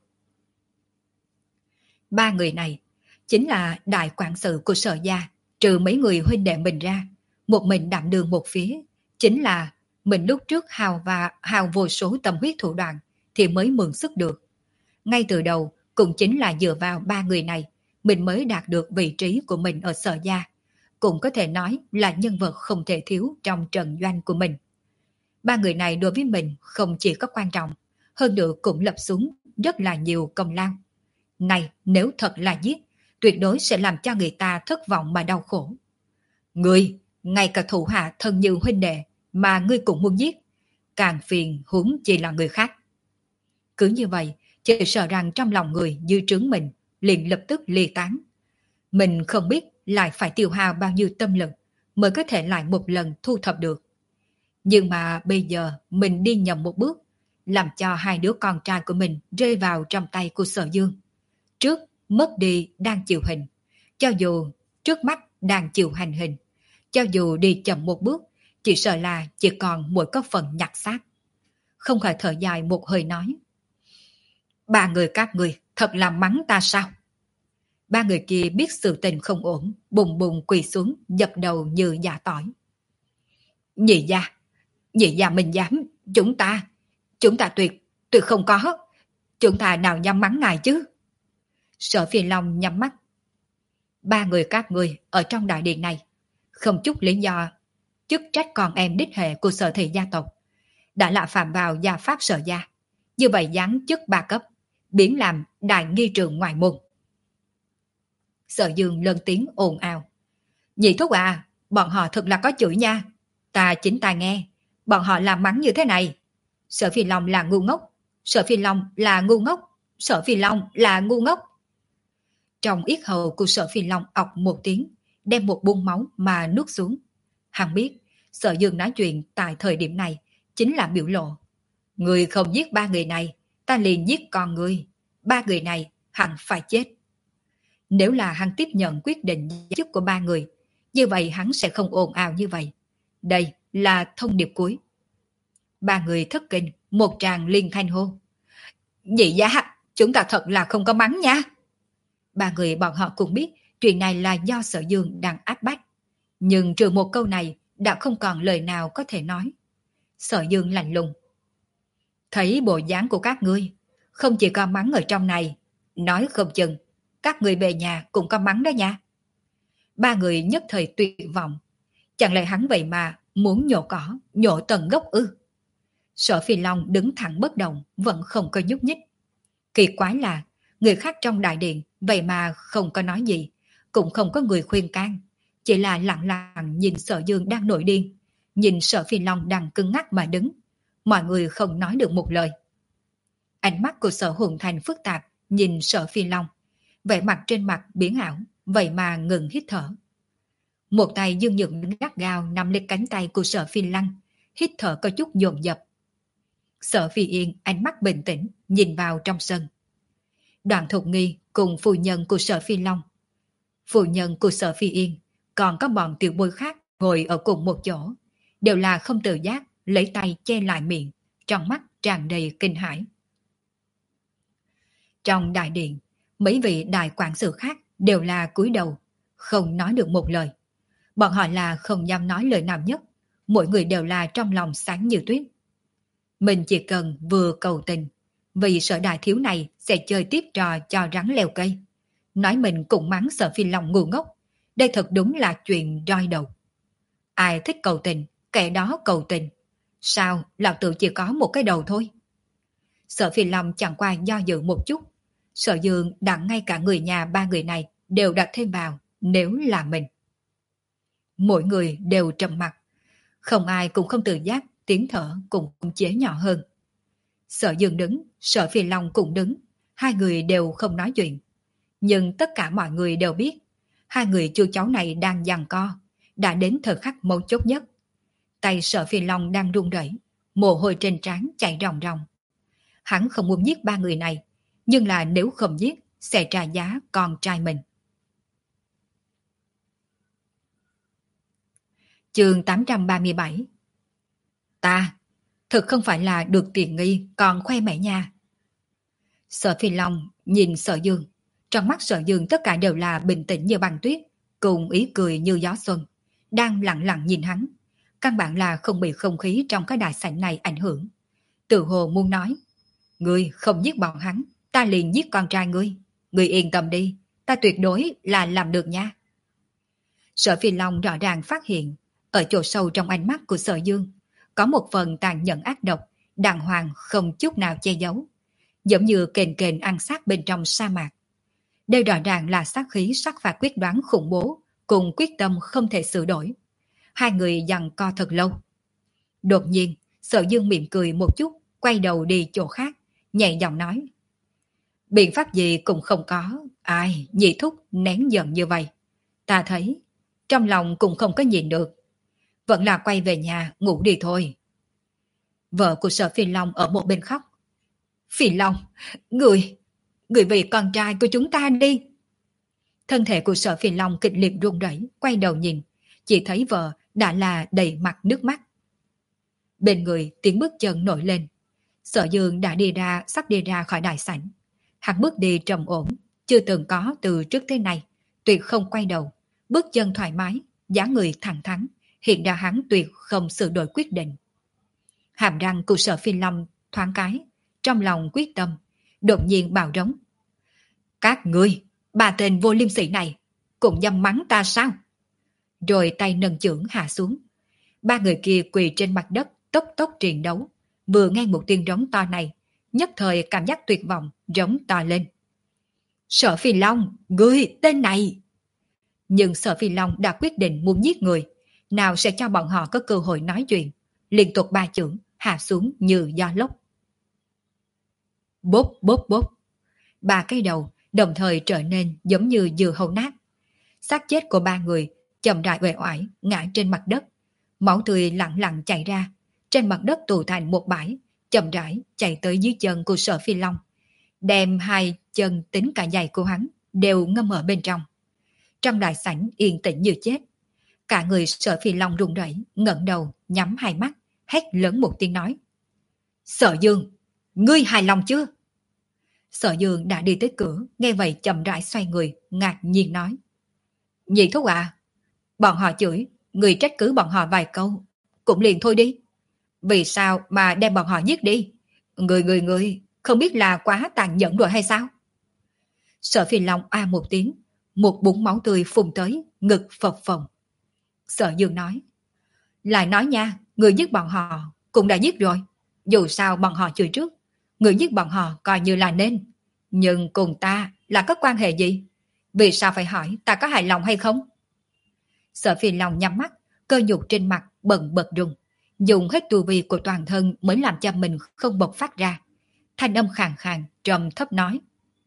Ba người này chính là đại quản sự của Sở gia, trừ mấy người huynh đệ mình ra, một mình đảm đương một phía, chính là mình lúc trước hào và hào vô số tâm huyết thủ đoạn thì mới mượn sức được. Ngay từ đầu cũng chính là dựa vào ba người này mình mới đạt được vị trí của mình ở Sở gia, cũng có thể nói là nhân vật không thể thiếu trong trận doanh của mình. Ba người này đối với mình không chỉ có quan trọng, hơn nữa cũng lập xuống rất là nhiều công lao. Này, nếu thật là giết, tuyệt đối sẽ làm cho người ta thất vọng mà đau khổ. Ngươi, ngay cả thủ hạ thân như huynh đệ mà ngươi cũng muốn giết, càng phiền huống chỉ là người khác. Cứ như vậy, chỉ sợ rằng trong lòng người dư trướng mình liền lập tức ly tán. Mình không biết lại phải tiêu hao bao nhiêu tâm lực mới có thể lại một lần thu thập được. Nhưng mà bây giờ mình đi nhầm một bước, làm cho hai đứa con trai của mình rơi vào trong tay của Sở Dương. Trước mất đi đang chịu hình, cho dù trước mắt đang chịu hành hình, cho dù đi chậm một bước, chỉ sợ là chỉ còn mỗi có phần nhặt xác. Không khỏi thở dài một hơi nói. Ba người các người thật là mắng ta sao? Ba người kia biết sự tình không ổn, bùng bùng quỳ xuống, dập đầu như giả tỏi. Nhị gia, nhị gia mình dám, chúng ta, chúng ta tuyệt, tuyệt không có, chúng ta nào dám mắng ngài chứ? Sở Phi Long nhắm mắt. Ba người các người ở trong đại điện này, không chút lý do, chức trách con em đích hệ của Sở thị gia tộc, đã là phạm vào gia pháp Sở gia, như vậy giáng chức ba cấp, biến làm đại nghi trường ngoại môn. Sở Dương lớn tiếng ồn ào. Nhị thúc à, bọn họ thật là có chửi nha. Ta chính tai nghe, bọn họ làm mắng như thế này. Sở Phi Long là ngu ngốc, Sở Phi Long là ngu ngốc, Sở Phi Long là ngu ngốc. Trong yết hầu của Sở Phi Long ọc một tiếng, đem một bung máu mà nuốt xuống. Hắn biết, Sở Dương nói chuyện tại thời điểm này chính là biểu lộ. Người không giết ba người này, ta liền giết con người. Ba người này hẳn phải chết. Nếu là hắn tiếp nhận quyết định chức của ba người, như vậy hắn sẽ không ồn ào như vậy. Đây là thông điệp cuối. Ba người thất kinh, một tràng liên thanh hô. Nhị gia, chúng ta thật là không có mắng nha. Ba người bọn họ cũng biết chuyện này là do Sở Dương đang áp bách. Nhưng trừ một câu này đã không còn lời nào có thể nói. Sở Dương lạnh lùng. Thấy bộ dáng của các ngươi, không chỉ có mắng ở trong này, nói không chừng, các người về nhà cũng có mắng đó nha. Ba người nhất thời tuyệt vọng. Chẳng lẽ hắn vậy mà muốn nhổ cỏ, nhổ tận gốc ư? Sở Phi Long đứng thẳng bất động, vẫn không có nhúc nhích. Kỳ quái là, người khác trong đại điện vậy mà không có nói gì, cũng không có người khuyên can, chỉ là lặng lặng nhìn Sở Dương đang nổi điên, nhìn Sở Phi Long đang cứng ngắc mà đứng. Mọi người không nói được một lời. Ánh mắt của Sở Hùng Thành phức tạp nhìn Sở Phi Long, vẻ mặt trên mặt biến ảo, vậy mà ngừng hít thở. Một tay Dương Nhược gắt gao nắm lấy cánh tay của Sở Phi Lăng, hít thở có chút dồn dập. Sở Phi Yên ánh mắt bình tĩnh nhìn vào trong sân. Đoàn Thục Nghi cùng phu nhân của Sở Phi Long, phu nhân của Sở Phi Yên, còn có bọn tiểu bối khác ngồi ở cùng một chỗ, đều là không tự giác lấy tay che lại miệng, trong mắt tràn đầy kinh hãi. Trong đại điện, mấy vị đại quản sự khác đều là cúi đầu, không nói được một lời. Bọn họ là không dám nói lời nào nhất, mỗi người đều là trong lòng sáng như tuyết. Mình chỉ cần vừa cầu tình, vì sợ đại thiếu này sẽ chơi tiếp trò cho rắn leo cây. Nói mình cũng mắng Sở Phi Long ngu ngốc. Đây thật đúng là chuyện roi đầu. Ai thích cầu tình, kẻ đó cầu tình. Sao, lão tử chỉ có một cái đầu thôi? Sở Phi Long chẳng qua do dự một chút. Sở Dương đã ngay cả người nhà ba người này đều đặt thêm vào nếu là mình. Mỗi người đều trầm mặc. Không ai cũng không tự giác, tiếng thở cũng chế nhỏ hơn. Sở Dương đứng, Sở Phi Long cũng đứng. Hai người đều không nói chuyện. Nhưng tất cả mọi người đều biết hai người chú cháu này đang giằng co, đã đến thời khắc mấu chốt nhất. Tay Sở Phi Long đang run rẩy, mồ hôi trên trán chảy ròng ròng. Hắn không muốn giết ba người này, nhưng là nếu không giết sẽ trả giá con trai mình. Chương tám trăm ba mươi bảy. Ta, thực không phải là được tiền nghi còn khoe mẽ nha. Sở Phi Long nhìn Sở Dương, trong mắt Sở Dương tất cả đều là bình tĩnh như băng tuyết, cùng ý cười như gió xuân, đang lặng lặng nhìn hắn. Căn bản là không bị không khí trong cái đại sảnh này ảnh hưởng. Tự hồ muốn nói, ngươi không giết bọn hắn, ta liền giết con trai ngươi. Ngươi yên tâm đi, ta tuyệt đối là làm được nha. Sở Phi Long rõ ràng phát hiện, ở chỗ sâu trong ánh mắt của Sở Dương, có một phần tàn nhẫn ác độc, đàng hoàng không chút nào che giấu. Giống như kền kền ăn sát bên trong sa mạc. Đây rõ ràng là sát khí sắc phạt quyết đoán khủng bố, cùng quyết tâm không thể sửa đổi. Hai người giằng co thật lâu. Đột nhiên, Sở Dương mỉm cười một chút, quay đầu đi chỗ khác, nhẹ giọng nói. Biện pháp gì cũng không có, ai, nhị thúc nén giận như vậy. Ta thấy, trong lòng cũng không có nhìn được. Vẫn là quay về nhà, ngủ đi thôi. Vợ của Sở Phi Long ở một bên khóc. Phi Long, người, người vì con trai của chúng ta đi. Thân thể của Sở Phi Long kịch liệt run rẩy, quay đầu nhìn, chỉ thấy vợ đã là đầy mặt nước mắt. Bên người tiếng bước chân nổi lên. Sở Dương đã đi ra, sắp đi ra khỏi đại sảnh. Hắn bước đi trầm ổn, chưa từng có từ trước thế này, tuyệt không quay đầu, bước chân thoải mái, dáng người thẳng thắn, hiện ra hắn tuyệt không sửa đổi quyết định. Hàm răng của Sở Phi Long thoáng cái, trong lòng quyết tâm, đột nhiên bạo rống. Các ngươi, ba tên vô liêm sỉ này, cũng dám mắng ta sao? Rồi tay nâng chưởng hạ xuống. Ba người kia quỳ trên mặt đất, tốc tốc chiến đấu. Vừa nghe một tiếng rống to này, nhất thời cảm giác tuyệt vọng, rống to lên. Sở Phi Long, ngươi tên này! Nhưng Sở Phi Long đã quyết định muốn giết người, nào sẽ cho bọn họ có cơ hội nói chuyện. Liên tục ba chưởng hạ xuống như gió lốc. Bốp bốp bốp. Ba cái đầu đồng thời trở nên giống như dừa hầu nát. Xác chết của ba người chậm rãi uể oải ngã trên mặt đất. Máu tươi lặng lặng chảy ra. Trên mặt đất tụ thành một bãi, chậm rãi chạy tới dưới chân của Sở Phi Long. Đem hai chân tính cả giày của hắn đều ngâm ở bên trong. Trong đại sảnh yên tĩnh như chết. Cả người Sở Phi Long run rẩy, ngẩng đầu, nhắm hai mắt, hét lớn một tiếng nói. Sở Dương, ngươi hài lòng chưa? Sở Dương đã đi tới cửa, nghe vậy chậm rãi xoay người, ngạc nhiên nói. Nhị thúc à, bọn họ chửi, người trách cứ bọn họ vài câu, cũng liền thôi đi. Vì sao mà đem bọn họ giết đi? Người người người, không biết là quá tàn nhẫn rồi hay sao? Sở Phi Long a một tiếng, một búng máu tươi phun tới, ngực phập phồng. Sở Dương nói. Lại nói nha, người giết bọn họ cũng đã giết rồi. Dù sao bọn họ chửi trước, người giết bọn họ coi như là nên. Nhưng cùng ta là có quan hệ gì? Vì sao phải hỏi ta có hài lòng hay không? Sở Phi Long nhắm mắt, cơ nhục trên mặt bần bật rung, dùng hết tu vi của toàn thân mới làm cho mình không bộc phát ra. Thanh âm khàn khàn, trầm thấp nói.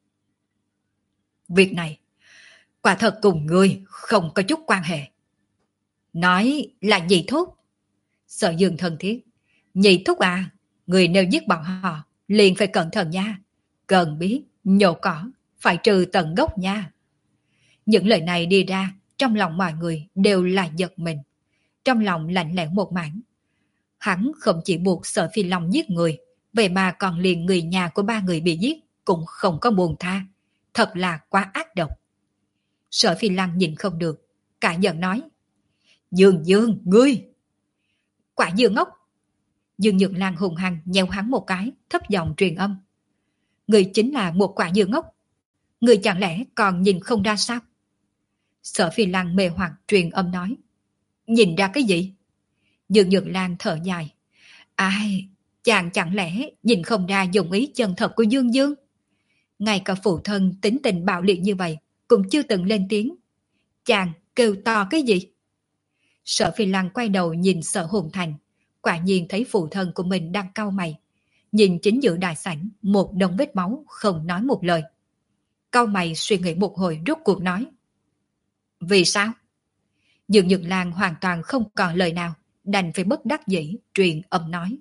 Việc này, quả thật cùng ngươi không có chút quan hệ. Nói là nhị thúc. Sở Dương thân thiết. Nhị thúc à, người nếu giết bọn họ, liền phải cẩn thận nha. Cần biết, nhổ cỏ, phải trừ tận gốc nha. Những lời này đi ra, trong lòng mọi người đều là giật mình. Trong lòng lạnh lẽo một mảng. Hắn không chỉ buộc Sở Phi Long giết người, vậy mà còn liền người nhà của ba người bị giết, cũng không có buồn tha. Thật là quá ác độc. Sở Phi Long nhìn không được, cả giận nói. Dương Dương, ngươi! Quả Dương ngốc! Dương Nhược Lan hùng hăng nheo hắn một cái, thấp giọng truyền âm. Người chính là một quả dưa ngốc. Người chẳng lẽ còn nhìn không ra sao? Sở Phi Lăng mê hoặc truyền âm nói. Nhìn ra cái gì? Dương Nhược Lan thở dài. Ai, chàng chẳng lẽ nhìn không ra dụng ý chân thật của Dương Dương? Ngay cả phụ thân tính tình bạo liệt như vậy cũng chưa từng lên tiếng. Chàng kêu to cái gì? Sở Phi Lăng quay đầu nhìn Sở Hồn Thành, quả nhiên thấy phụ thân của mình đang cau mày. Nhìn chính giữa đại sảnh một đống vết máu, không nói một lời. Cau mày suy nghĩ một hồi, rốt cuộc nói. Vì sao? Dương Nhược Lan hoàn toàn không còn lời nào, đành phải bất đắc dĩ truyền âm nói.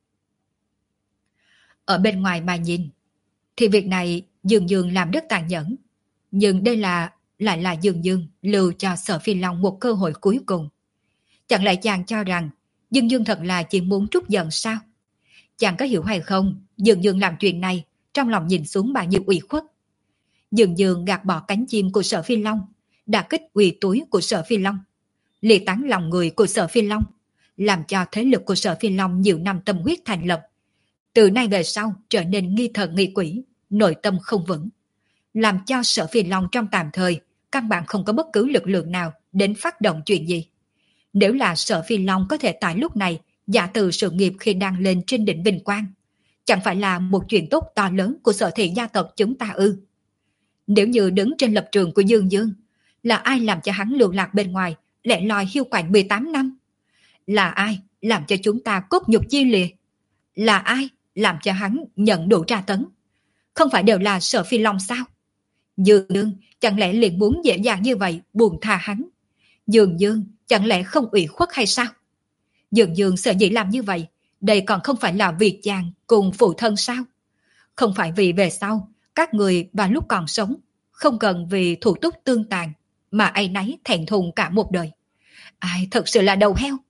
Ở bên ngoài mà nhìn thì việc này Dương Dương làm rất tàn nhẫn, nhưng đây là lại là Dương Dương lưu cho Sở Phi Long một cơ hội cuối cùng. Chẳng lẽ chàng cho rằng Dương Dương thật là chỉ muốn trút giận sao? Chàng có hiểu hay không, Dương Dương làm chuyện này trong lòng nhìn xuống bao nhiêu ủy khuất. Dương Dương gạt bỏ cánh chim của Sở Phi Long, đả kích uy túi của Sở Phi Long, lìa tán lòng người của Sở Phi Long, làm cho thế lực của Sở Phi Long nhiều năm tâm huyết thành lập từ nay về sau trở nên nghi thần nghi quỷ, nội tâm không vững, làm cho Sở Phi Long trong tạm thời căn bản không có bất cứ lực lượng nào đến phát động chuyện gì. Nếu là Sở Phi Long có thể tại lúc này giả từ sự nghiệp khi đang lên trên đỉnh vinh quang, chẳng phải là một chuyện tốt to lớn của Sở thị gia tộc chúng ta ư? Nếu như đứng trên lập trường của Dương Dương, là ai làm cho hắn lưu lạc bên ngoài, lẻ loi hiu quạnh mười tám năm? Là ai làm cho chúng ta cốt nhục chia lìa? Là ai làm cho hắn nhận đủ tra tấn? Không phải đều là Sở Phi Long sao? Dương Dương chẳng lẽ liền muốn dễ dàng như vậy buông tha hắn? Dương Dương chẳng lẽ không ủy khuất hay sao? Dương Dương sợ dĩ làm như vậy, đây còn không phải là vì chàng cùng phụ thân sao? Không phải vì về sau các người vào lúc còn sống không cần vì thủ túc tương tàn mà áy náy thẹn thùng cả một đời. Ai thật sự là đầu heo.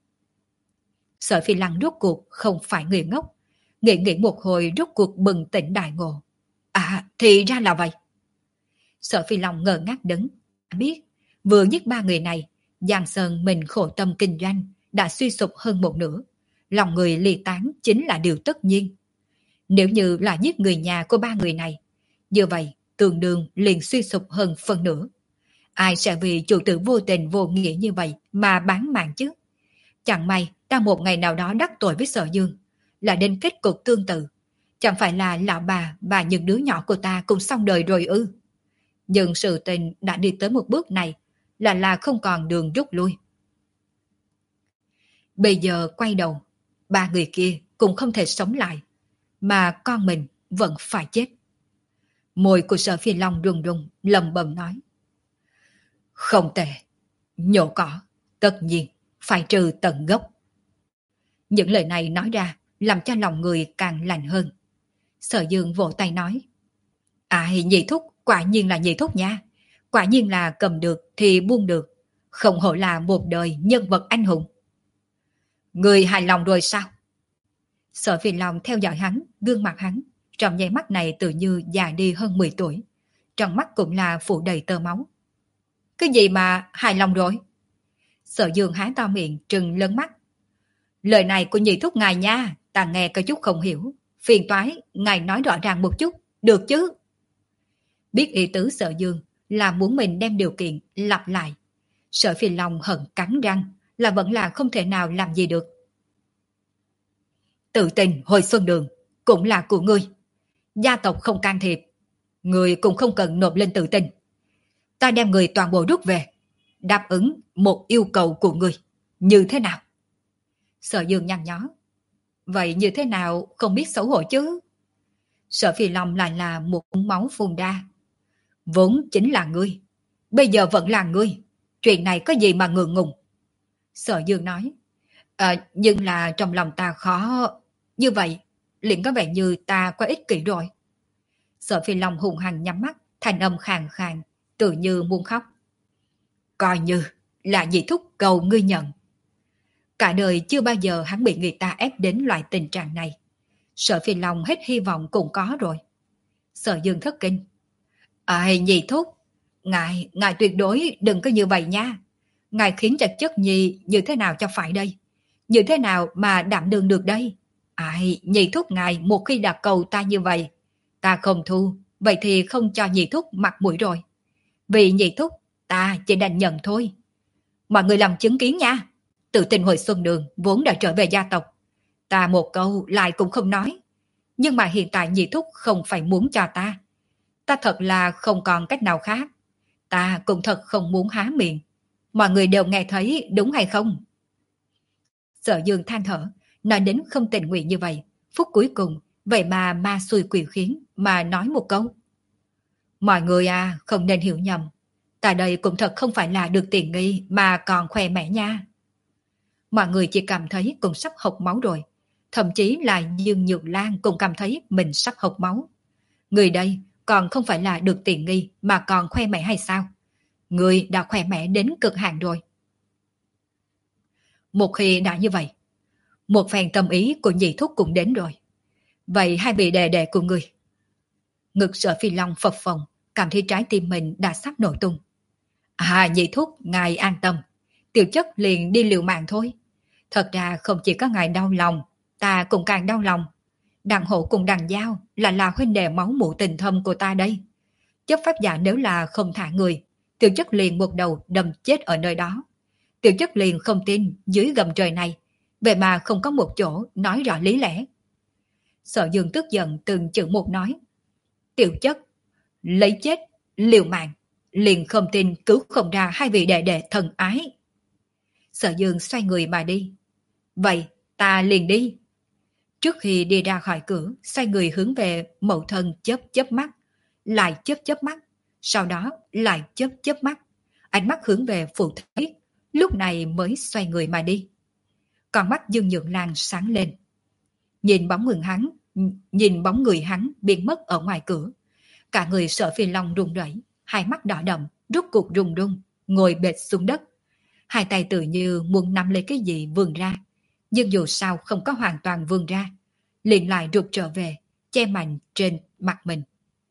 Sở Phi Lăng rốt cuộc không phải người ngốc, nghĩ nghĩ một hồi rốt cuộc bừng tỉnh đại ngộ. À, thì ra là vậy. Sở Phi Long ngơ ngác đứng, biết vừa giết ba người này, Giang Sơn mình khổ tâm kinh doanh đã suy sụp hơn một nửa, lòng người ly tán chính là điều tất nhiên. Nếu như là giết người nhà của ba người này, như vậy tương đương liền suy sụp hơn phần nửa. Ai sẽ vì chủ tử vô tình vô nghĩa như vậy mà bán mạng chứ? Chẳng may ta một ngày nào đó đắc tội với Sở Dương, là đến kết cục tương tự, chẳng phải là lão bà và những đứa nhỏ của ta cũng xong đời rồi ư? Nhưng sự tình đã đi tới một bước này là là không còn đường rút lui. Bây giờ quay đầu, ba người kia cũng không thể sống lại, mà con mình vẫn phải chết. Môi của Sở Phi Long run run lầm bầm nói. Không tệ, nhổ cỏ, tất nhiên phải trừ tận gốc. Những lời này nói ra làm cho lòng người càng lạnh hơn. Sở Dương vỗ tay nói. Ai, nhị thúc, quả nhiên là nhị thúc nha. Quả nhiên là cầm được thì buông được. Không hổ là một đời nhân vật anh hùng. Người hài lòng rồi sao? Sở Phi Long theo dõi hắn, gương mặt hắn trong nháy mắt này tự như già đi hơn mười tuổi. Trong mắt cũng là phủ đầy tơ máu. Cái gì mà hài lòng rồi? Sở Dương há to miệng trừng lớn mắt. Lời này của nhị thúc ngài nha, ta nghe có chút không hiểu. Phiền toái, ngài nói rõ ràng một chút, được chứ? Biết ý tứ Sở Dương là muốn mình đem điều kiện lặp lại. Sở Phi Long hận cắn răng là vẫn là không thể nào làm gì được. Tự tình hồi xuân đường cũng là của ngươi. Gia tộc không can thiệp, ngươi cũng không cần nộp lên tự tình. Ta đem người toàn bộ rút về, đáp ứng một yêu cầu của ngươi. Như thế nào? Sở Dương nhăn nhó. Vậy như thế nào không biết xấu hổ chứ? Sở Phi Long lại là một ống máu phun ra. Vốn chính là ngươi, bây giờ vẫn là ngươi. Chuyện này có gì mà ngượng ngùng? Sở Dương nói. À, nhưng là trong lòng ta khó. Như vậy, liền có vẻ như ta quá ích kỷ rồi. Sở Phi Long hùng hăng nhắm mắt, thanh âm khàn khàn, tự như muốn khóc. Coi như là nhị thúc cầu ngươi nhận. Cả đời chưa bao giờ hắn bị người ta ép đến loại tình trạng này. Sở Phi Long hết hy vọng cũng có rồi. Sở Dương thất kinh. Ai nhị thúc, ngài, ngài tuyệt đối đừng có như vậy nha. Ngài khiến cho chất nhi như thế nào cho phải đây? Như thế nào mà đảm đương được đây? Ai, nhị thúc ngài một khi đã cầu ta như vậy, Ta không thu, vậy thì không cho nhị thúc mặt mũi rồi. Vì nhị thúc, ta chỉ đành nhận thôi. Mọi người làm chứng kiến nha. Tự tình hồi xuân đường vốn đã trở về gia tộc. Ta một câu lại cũng không nói. Nhưng mà hiện tại nhị thúc không phải muốn cho ta. Ta thật là không còn cách nào khác. Ta cũng thật không muốn há miệng. Mọi người đều nghe thấy đúng hay không? Sở Dương than thở, nói đến không tình nguyện như vậy. Phút cuối cùng, vậy mà ma xui quỷ khiến mà nói một câu. Mọi người à, không nên hiểu nhầm. Ta đây cũng thật không phải là được tiền nghi mà còn khoe mẽ nha. Mọi người chỉ cảm thấy cũng sắp hộc máu rồi. Thậm chí là Dương Nhược Lan cũng cảm thấy mình sắp hộc máu. Người đây còn không phải là được tiền nghi mà còn khoe mẽ hay sao? Người đã khoe mẽ đến cực hạn rồi. Một khi đã như vậy, một phen tâm ý của nhị thúc cũng đến rồi. Vậy hai vị đệ đệ của người. Ngực Sở Phi Long phập phồng, cảm thấy trái tim mình đã sắp nổ tung. À, nhị thúc, ngài an tâm. Tiểu chất liền đi liều mạng thôi. Thật ra không chỉ có ngài đau lòng, ta cũng càng đau lòng. Đằng Hổ cùng đằng Giao là là huynh đệ máu mủ tình thâm của ta đây. Chấp pháp giả nếu là không thả người, tiểu chất liền một đầu đâm chết ở nơi đó. Tiểu chất liền không tin dưới gầm trời này, vậy mà không có một chỗ nói rõ lý lẽ. Sở Dương tức giận từng chữ một nói. Tiểu chất, lấy chết, liều mạng, liền không tin cứu không ra hai vị đệ đệ thần ái. Sở Dương xoay người mà đi. Vậy, ta liền đi. Trước khi đi ra khỏi cửa, xoay người hướng về mẫu thân chớp chớp mắt, lại chớp chớp mắt, sau đó lại chớp chớp mắt, ánh mắt hướng về phụ thuyết, lúc này mới xoay người mà đi. Con mắt Dương Nhượng Lan sáng lên. Nhìn bóng người hắn, nhìn bóng người hắn biến mất ở ngoài cửa. Cả người Sở Phi Long run rẩy, hai mắt đỏ đậm, rút cuộc run run, ngồi bệt xuống đất. Hai tay tự như muốn nắm lấy cái gì vươn ra, nhưng dù sao không có hoàn toàn vươn ra, liền lại rụt trở về, che mạnh trên mặt mình.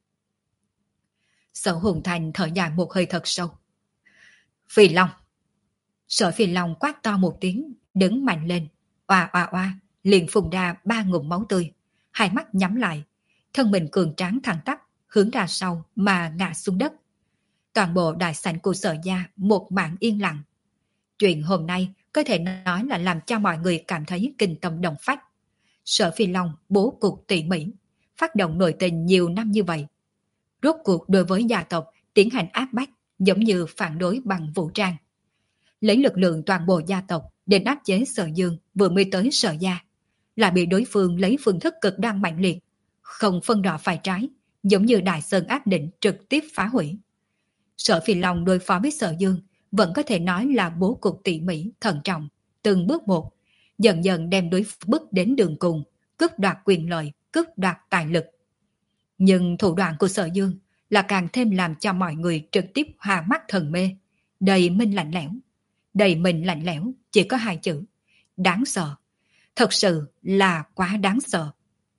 Sở Hùng Thành thở dài một hơi thật sâu. Phi Long. Sở Phi Long quát to một tiếng, đứng mạnh lên, oa oa oa, liền phun ra ba ngụm máu tươi, hai mắt nhắm lại, thân mình cường tráng thẳng tắp, hướng ra sau mà ngã xuống đất. Toàn bộ đại sảnh của Sở gia một mảng yên lặng. Chuyện hôm nay có thể nói là làm cho mọi người cảm thấy kinh tâm động phách. Sở Phi Long bố cục tỉ mỉ, phát động nội tình nhiều năm như vậy. Rốt cuộc đối với gia tộc tiến hành áp bách giống như phản đối bằng vũ trang. Lấy lực lượng toàn bộ gia tộc để áp chế Sở Dương vừa mới tới Sở gia, là bị đối phương lấy phương thức cực đoan mạnh liệt, không phân rõ phải trái, giống như Đại Sơn áp định trực tiếp phá hủy. Sở Phi Long đối phó với Sở Dương vẫn có thể nói là bố cục tỉ mỉ, thận trọng, từng bước một, dần dần đem đối phương bước đến đường cùng, cướp đoạt quyền lợi, cướp đoạt tài lực. Nhưng thủ đoạn của Sở Dương là càng thêm làm cho mọi người trực tiếp hòa mắt thần mê, đầy minh lạnh lẽo. Đầy mình lạnh lẽo chỉ có hai chữ: đáng sợ. Thật sự là quá đáng sợ.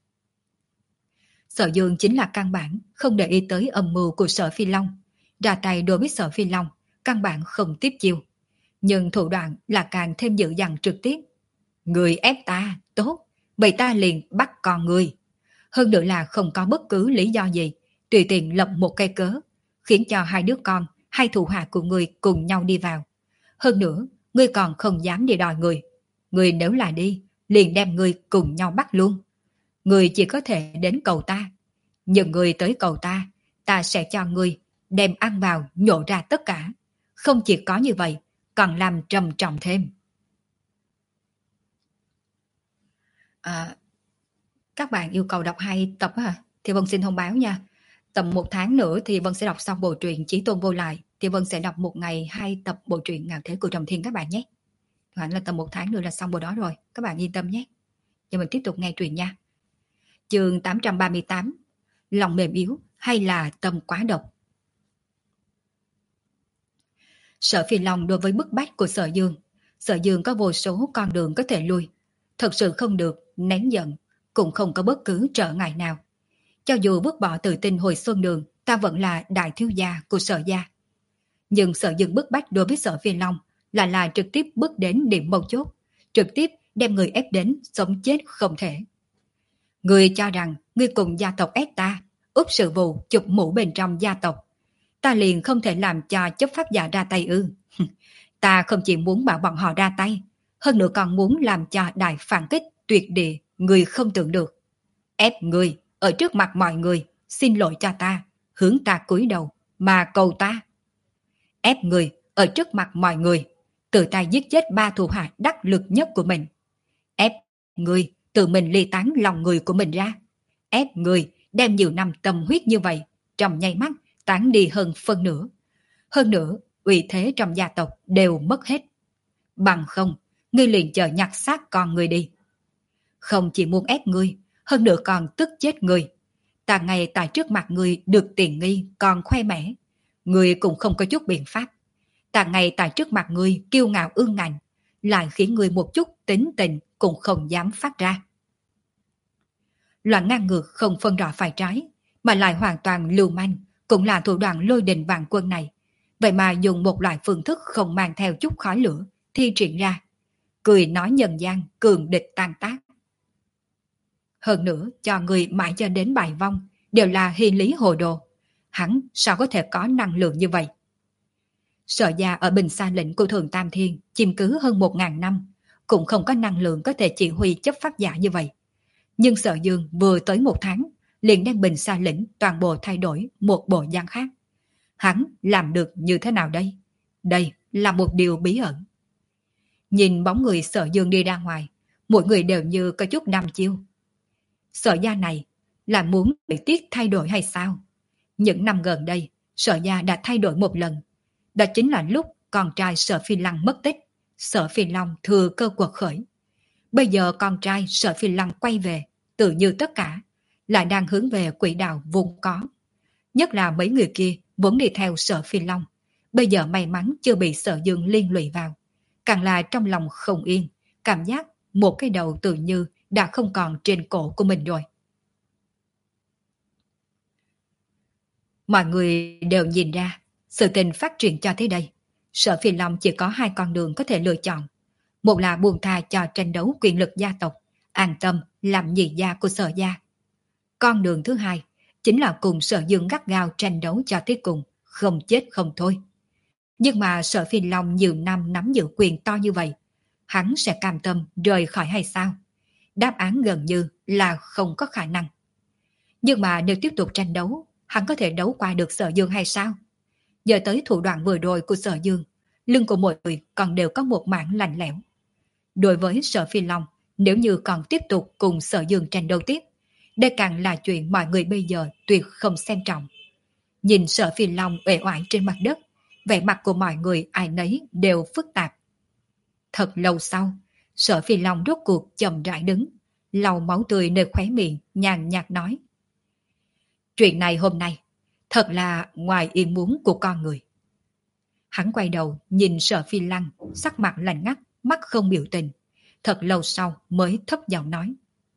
Sở Dương chính là căn bản không để ý tới âm mưu của Sở Phi Long, ra tay đối với Sở Phi Long căn bản không tiếp chiêu, nhưng thủ đoạn là càng thêm dữ dằn trực tiếp. Người ép ta, tốt, vậy ta liền bắt con người. Hơn nữa là không có bất cứ lý do gì, tùy tiện lập một cây cớ, khiến cho hai đứa con, hai thủ hạ của người cùng nhau đi vào. Hơn nữa, ngươi còn không dám đi đòi người. Ngươi nếu là đi, liền đem ngươi cùng nhau bắt luôn. Ngươi chỉ có thể đến cầu ta. Nhưng ngươi tới cầu ta, ta sẽ cho ngươi đem ăn vào nhổ ra tất cả. Không chỉ có như vậy, còn làm trầm trọng thêm. À, các bạn yêu cầu đọc hai tập hả? Thì Vân xin thông báo nha. Tầm một tháng nữa thì Vân sẽ đọc xong bộ truyện Chí Tôn Vô Lại. Thì Vân sẽ đọc một ngày hai tập bộ truyện Ngạo Thế của Trầm Thiên các bạn nhé. Khoảng là tầm một tháng nữa là xong bộ đó rồi. Các bạn yên tâm nhé. Giờ mình tiếp tục nghe truyện nha. Chương tám trăm ba mươi tám. Lòng mềm yếu hay là tâm quá độc? Sở Phi Long đối với bức bách của Sở Dương. Sở Dương có vô số con đường có thể lui. Thật sự không được, nén giận, cũng không có bất cứ trở ngại nào. Cho dù bước bỏ tự tin hồi xuân đường, ta vẫn là đại thiếu gia của Sở gia. Nhưng Sở Dương bức bách đối với Sở Phi Long là là trực tiếp bước đến điểm mấu chốt, trực tiếp đem người ép đến sống chết không thể. Người cho rằng ngươi cùng gia tộc ép ta, úp sự vụ chụp mũ bên trong gia tộc. Ta liền không thể làm cho chấp pháp giả ra tay ư. Ta không chỉ muốn bảo bọn họ ra tay, hơn nữa còn muốn làm cho đại phản kích tuyệt địa người không tưởng được. Ép người ở trước mặt mọi người, xin lỗi cho ta, hướng ta cúi đầu, mà cầu ta. Ép người ở trước mặt mọi người, tự tay giết chết ba thủ hạ đắc lực nhất của mình. Ép người tự mình ly tán lòng người của mình ra. Ép người đem nhiều năm tâm huyết như vậy, trong nháy mắt tán đi hơn phân nửa. Hơn nữa, uy thế trong gia tộc đều mất hết. Bằng không, ngươi liền chờ nhặt xác con người đi. Không chỉ muốn ép ngươi, hơn nữa còn tức chết ngươi. Ta ngay tại trước mặt ngươi được tiền nghi còn khoe mẽ. Ngươi cũng không có chút biện pháp. Ta ngay tại trước mặt ngươi kiêu ngạo ương ngạnh, lại khiến ngươi một chút tính tình cũng không dám phát ra. Loạn ngang ngược không phân rõ phải trái, mà lại hoàn toàn lưu manh, cũng là thủ đoạn lôi đình vạn quân này. Vậy mà dùng một loại phương thức không mang theo chút khói lửa, thi triển ra. Cười nói nhân gian, cường địch tan tác. Hơn nữa, cho người mãi cho đến bài vong, đều là hy lý hồ đồ. Hắn sao có thể có năng lượng như vậy? Sở gia ở Bình Sa lĩnh của Thường Tam Thiên chiếm cứ hơn một ngàn năm, cũng không có năng lượng có thể chỉ huy chấp pháp giả như vậy. Nhưng Sở Dương vừa tới một tháng, liền đem Bình Sa lĩnh toàn bộ thay đổi một bộ dáng khác. Hắn làm được như thế nào đây? Đây là một điều bí ẩn. Nhìn bóng người Sở Dương đi ra ngoài, mỗi người đều như có chút đăm chiêu. Sở gia này là muốn bị tiết thay đổi hay sao? Những năm gần đây, Sở gia đã thay đổi một lần. Đó chính là lúc con trai Sở Phi Lăng mất tích, Sở Phi Long thừa cơ quật khởi. Bây giờ con trai Sở Phi Lăng quay về, tự như tất cả, lại đang hướng về quỹ đạo vốn có. Nhất là mấy người kia vốn đi theo Sở Phi Long, bây giờ may mắn chưa bị Sở Dương liên lụy vào. Càng là trong lòng không yên, cảm giác một cái đầu tự như đã không còn trên cổ của mình rồi. Mọi người đều nhìn ra, sự tình phát triển cho thế đây. Sở Phi Long chỉ có hai con đường có thể lựa chọn. Một là buông tha cho tranh đấu quyền lực gia tộc, an tâm làm nhị gia của Sở gia. Con đường thứ hai chính là cùng Sở Dương gắt gao tranh đấu cho tới cùng, không chết không thôi. Nhưng mà Sở Phi Long nhiều năm nắm giữ quyền to như vậy, hắn sẽ cam tâm rời khỏi hay sao? Đáp án gần như là không có khả năng. Nhưng mà nếu tiếp tục tranh đấu, hắn có thể đấu qua được Sở Dương hay sao? Giờ tới thủ đoạn vừa rồi của Sở Dương, lưng của mọi người còn đều có một mảng lạnh lẽo. Đối với Sở Phi Long, nếu như còn tiếp tục cùng Sở Dương tranh đấu tiếp, đây càng là chuyện mọi người bây giờ tuyệt không xem trọng. Nhìn Sở Phi Long uể oải trên mặt đất, vẻ mặt của mọi người ai nấy đều phức tạp. Thật lâu sau, Sở Phi Long rốt cuộc chậm rãi đứng, lau máu tươi nơi khóe miệng, nhàn nhạt nói. Chuyện này hôm nay, thật là ngoài ý muốn của con người. Hắn quay đầu nhìn Sở Phi Lăng, sắc mặt lạnh ngắt, mắt không biểu tình. Thật lâu sau mới thấp giọng nói.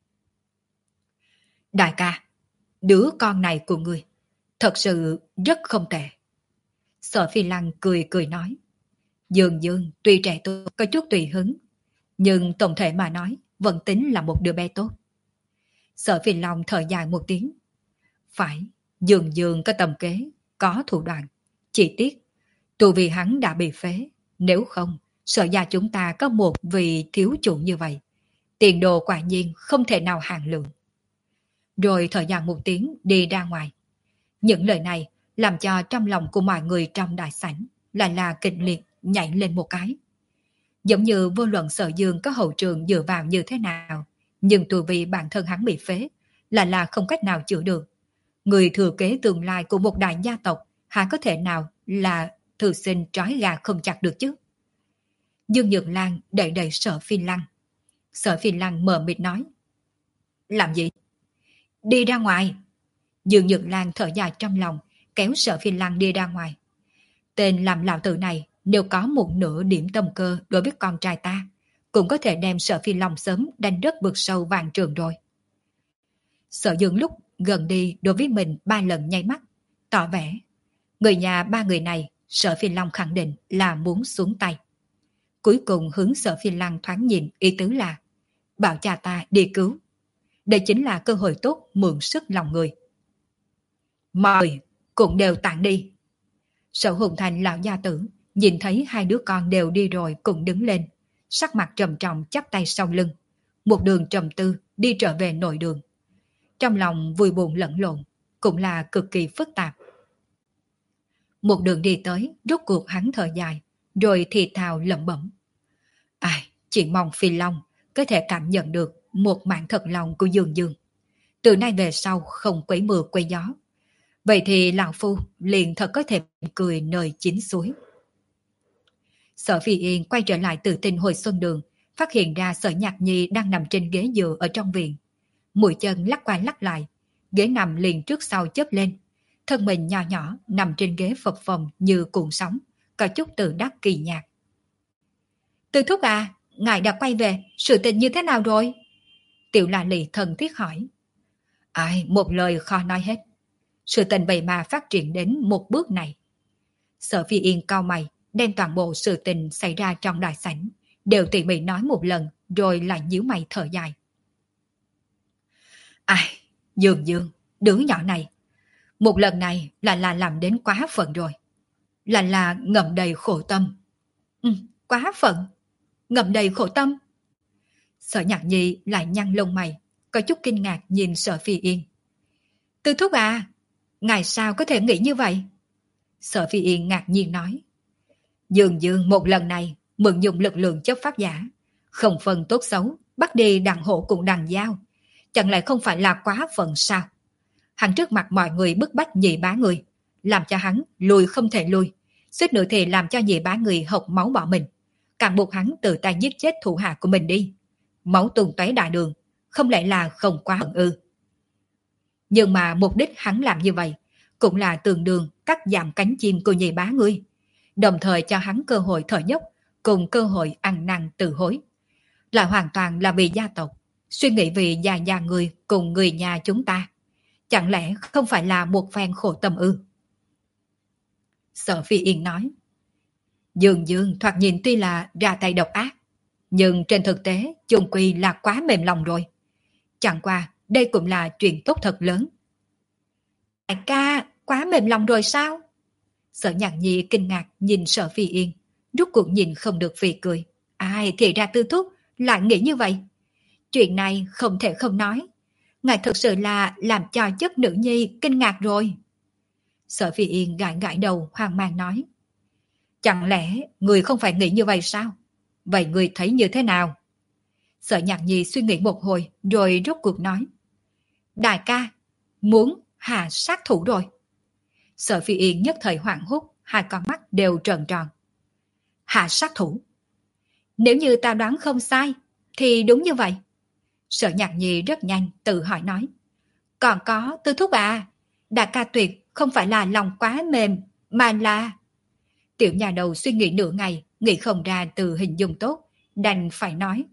Đại ca, đứa con này của ngươi, thật sự rất không tệ. Sở Phi Lăng cười cười nói. Dương Dương tuy trẻ tôi có chút tùy hứng, nhưng tổng thể mà nói vẫn tính là một đứa bé tốt. Sở Phi Long thở dài một tiếng. Phải, Dương Dương có tầm kế, có thủ đoạn. Chỉ tiếc, tu vì hắn đã bị phế. Nếu không, Sở gia chúng ta có một vị thiếu chủ như vậy. Tiền đồ quả nhiên không thể nào hạn lượng. Rồi thở dài một tiếng đi ra ngoài. Những lời này làm cho trong lòng của mọi người trong đại sảnh lại là kịch liệt nhảy lên một cái. Giống như vô luận Sở Dương có hậu trường dựa vào như thế nào, nhưng tu vì bản thân hắn bị phế lại là không cách nào chữa được. Người thừa kế tương lai của một đại gia tộc há có thể nào là thư sinh trói gà không chặt được chứ? Dương Nhược Lan đẩy đẩy Sở Phi Lăng. Sở Phi Lăng mờ mịt nói. Làm gì? Đi ra ngoài. Dương Nhược Lan thở dài trong lòng, kéo Sở Phi Lăng đi ra ngoài. Tên làm lão tử này nếu có một nửa điểm tâm cơ đối với con trai ta, cũng có thể đem Sở Phi Long sớm đánh đất vực sâu vàng trường rồi. Sở Dương lúc gần đi đối với mình ba lần nháy mắt, tỏ vẻ. Người nhà ba người này, Sở Phi Long khẳng định là muốn xuống tay. Cuối cùng hướng Sở Phi Lăng thoáng nhìn, ý tứ là bảo cha ta đi cứu. Đây chính là cơ hội tốt mượn sức lòng người. Mọi người cũng đều tản đi. Sở Hùng Thành lão gia tử nhìn thấy hai đứa con đều đi rồi cũng đứng lên, sắc mặt trầm trọng chắp tay sau lưng, một đường trầm tư đi trở về nội đường. Trong lòng vui buồn lẫn lộn, cũng là cực kỳ phức tạp. Một đường đi tới, rốt cuộc hắn thở dài, rồi thì thào lẩm bẩm. Ai, chỉ mong Phi Long có thể cảm nhận được một mảng thật lòng của Dương Dương. Từ nay về sau không quấy mưa quấy gió. Vậy thì lão phu liền thật có thể cười nơi chín suối. Sở Phi Yên quay trở lại từ Tinh hồi xuân đường, phát hiện ra Sở Nhạc Nhi đang nằm trên ghế dựa ở trong viện. Mũi chân lắc qua lắc lại, ghế nằm liền trước sau chớp lên. Thân mình nhỏ nhỏ nằm trên ghế phập phồng như cuộn sóng, có chút tự đắc kỳ nhạc. Từ thúc à, ngài đã quay về, sự tình như thế nào rồi? Tiểu La Lị thân thiết hỏi. Ai, một lời khó nói hết. Sự tình vậy mà phát triển đến một bước này. Sở Phi Yên cau mày, đem toàn bộ sự tình xảy ra trong đại sảnh, đều tỉ mỉ nói một lần, rồi lại nhíu mày thở dài. Ai, Dương Dương, đứa nhỏ này, một lần này là là làm đến quá phận rồi. Là là ngậm đầy khổ tâm. Ừ, quá phận. Ngậm đầy khổ tâm. Sở Nhạc Nhi lại nhăn lông mày, có chút kinh ngạc nhìn Sở Phi Yên. Tư thúc à, ngài sao có thể nghĩ như vậy? Sở Phi Yên ngạc nhiên nói. Dương Dương một lần này mượn dùng lực lượng chấp pháp giả, không phân tốt xấu, bắt đi đằng hổ cùng đằng dao. Chẳng lẽ không phải là quá phận sao? Hắn trước mặt mọi người bức bách nhị bá người, làm cho hắn lùi không thể lùi, suýt nữa thì làm cho nhị bá người hộc máu bỏ mình, càng buộc hắn tự tay giết chết thủ hạ của mình đi. Máu tuôn tóe đại đường, không lẽ là không quá hận ư? Nhưng mà mục đích hắn làm như vậy cũng là tương đương cắt giảm cánh chim của nhị bá ngươi, đồng thời cho hắn cơ hội thở dốc cùng cơ hội ăn năn tự hối. Là hoàn toàn là vì gia tộc, suy nghĩ vì gia gia người cùng người nhà chúng ta. Chẳng lẽ không phải là một phen khổ tâm ư? Sở Phi Yên nói. Dương Dương thoạt nhìn tuy là ra tay độc ác, nhưng trên thực tế chung quy là quá mềm lòng rồi. Chẳng qua đây cũng là chuyện tốt thật lớn. Đại ca, quá mềm lòng rồi sao? Sở Nhạc Nhi kinh ngạc nhìn Sở Phi Yên, rút cuộc nhìn không được phì cười. Ai thì ra Tư thúc lại nghĩ như vậy? Chuyện này không thể không nói. Ngài thực sự là làm cho chất nữ nhi kinh ngạc rồi. Sở Phi Yên gãi gãi đầu hoang mang nói. Chẳng lẽ người không phải nghĩ như vậy sao? Vậy người thấy như thế nào? Sở Nhạc Nhi suy nghĩ một hồi rồi rốt cuộc nói. Đại ca, muốn hạ sát thủ rồi. Sở Phi Yên nhất thời hoảng hốt, hai con mắt đều trợn tròn. Hạ sát thủ? Nếu như ta đoán không sai, thì đúng như vậy. Sở Nhạc Nhi rất nhanh tự hỏi nói. Còn có Tư thúc à, đại ca tuyệt không phải là lòng quá mềm, mà là... Tiểu nhà đầu suy nghĩ nửa ngày, nghĩ không ra từ hình dung tốt, đành phải nói.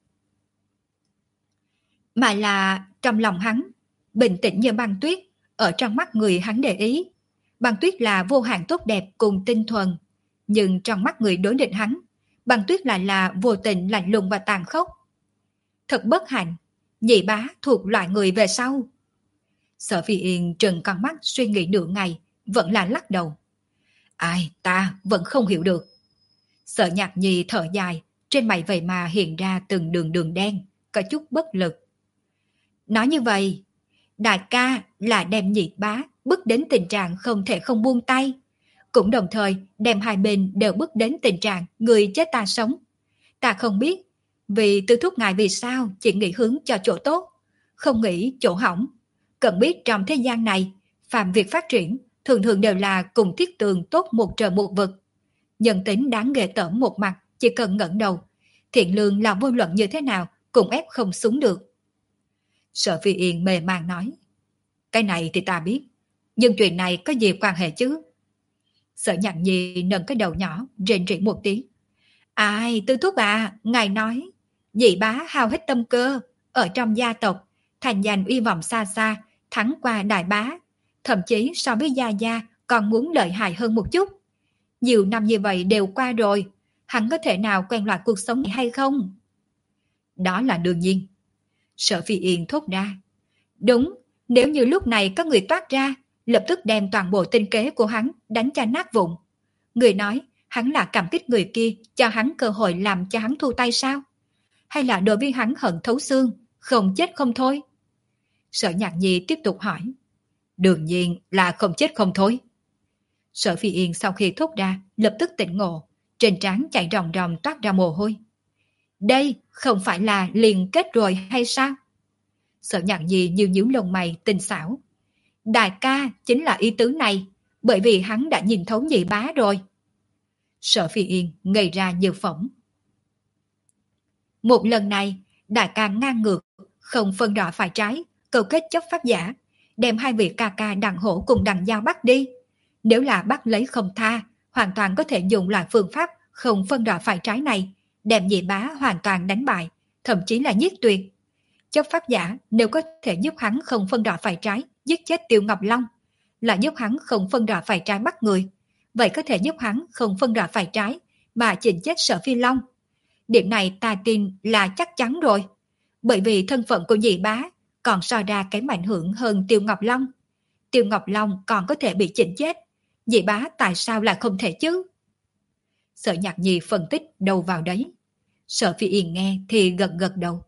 Mà là trong lòng hắn, bình tĩnh như băng tuyết, ở trong mắt người hắn để ý. Băng tuyết là vô hạn tốt đẹp cùng tinh thuần, nhưng trong mắt người đối địch hắn, băng tuyết lại là vô tình lạnh lùng và tàn khốc. Thật bất hạnh, nhị bá thuộc loại người về sau. Sở Phi Yên trừng con mắt suy nghĩ nửa ngày, vẫn là lắc đầu. Ai, ta vẫn không hiểu được. Sở Nhạc Nhi thở dài, trên mày vậy mà hiện ra từng đường đường đen, có chút bất lực. Nói như vậy, đại ca là đem nhị bá bước đến tình trạng không thể không buông tay, cũng đồng thời đem hai bên đều bước đến tình trạng người chết ta sống. Ta không biết, vì Tư thúc ngài vì sao chỉ nghĩ hướng cho chỗ tốt, không nghĩ chỗ hỏng. Cần biết trong thế gian này, phạm việc phát triển thường thường đều là cùng thiết tường tốt một trời một vực. Nhân tính đáng ghê tởm một mặt, chỉ cần ngẩng đầu, thiện lương là vô luận như thế nào cũng ép không xuống được. Sở Phi Yên mê man nói. Cái này thì ta biết, nhưng chuyện này có gì quan hệ chứ? Sở Nhạc Nhi nâng cái đầu nhỏ, rên rỉ một tiếng. Ai, Tư thúc à, ngài nói, nhị bá hao hết tâm cơ, ở trong gia tộc, thành danh uy vọng xa xa, thắng qua đại bá, thậm chí so với gia gia còn muốn lợi hại hơn một chút. Nhiều năm như vậy đều qua rồi, hắn có thể nào quen loại cuộc sống này hay không? Đó là đương nhiên. Sở Phi Yên thốt ra. Đúng, nếu như lúc này có người toát ra, lập tức đem toàn bộ tinh kế của hắn đánh cho nát vụn. Người nói hắn là cảm kích người kia cho hắn cơ hội làm cho hắn thu tay sao? Hay là đối với hắn hận thấu xương, không chết không thôi? Sở Nhạc Nhi tiếp tục hỏi. Đương nhiên là không chết không thôi. Sở Phi Yên sau khi thốt ra lập tức tỉnh ngộ, trên trán chạy ròng ròng toát ra mồ hôi. Đây không phải là liền kết rồi hay sao? Sở Nhạc Nhi nhíu nhíu lông mày tinh xảo. Đại ca chính là ý tứ này, bởi vì hắn đã nhìn thấu nhị bá rồi. Sở Phi Yên ngây ra như phỏng. Một lần này, đại ca ngang ngược, không phân rõ phải trái, câu kết chấp pháp giả, đem hai vị ca ca Đặng Hổ cùng Đặng Giao bắt đi. Nếu là bắt lấy không tha, hoàn toàn có thể dùng loại phương pháp không phân rõ phải trái này, đem nhị bá hoàn toàn đánh bại, thậm chí là giết tuyệt. Chấp pháp giả nếu có thể giúp hắn không phân rõ phải trái, giết chết Tiêu Ngọc Long, là giúp hắn không phân rõ phải trái bắt người, vậy có thể giúp hắn không phân rõ phải trái mà chỉnh chết Sở Phi Long. Điểm này ta tin là chắc chắn rồi, bởi vì thân phận của nhị bá còn so ra kém ảnh hưởng hơn Tiêu Ngọc Long. Tiêu Ngọc Long còn có thể bị chỉnh chết, nhị bá tại sao lại không thể chứ? Sở Nhạc Nhi phân tích đâu vào đấy. Sở Phi Yên nghe thì gật gật đầu.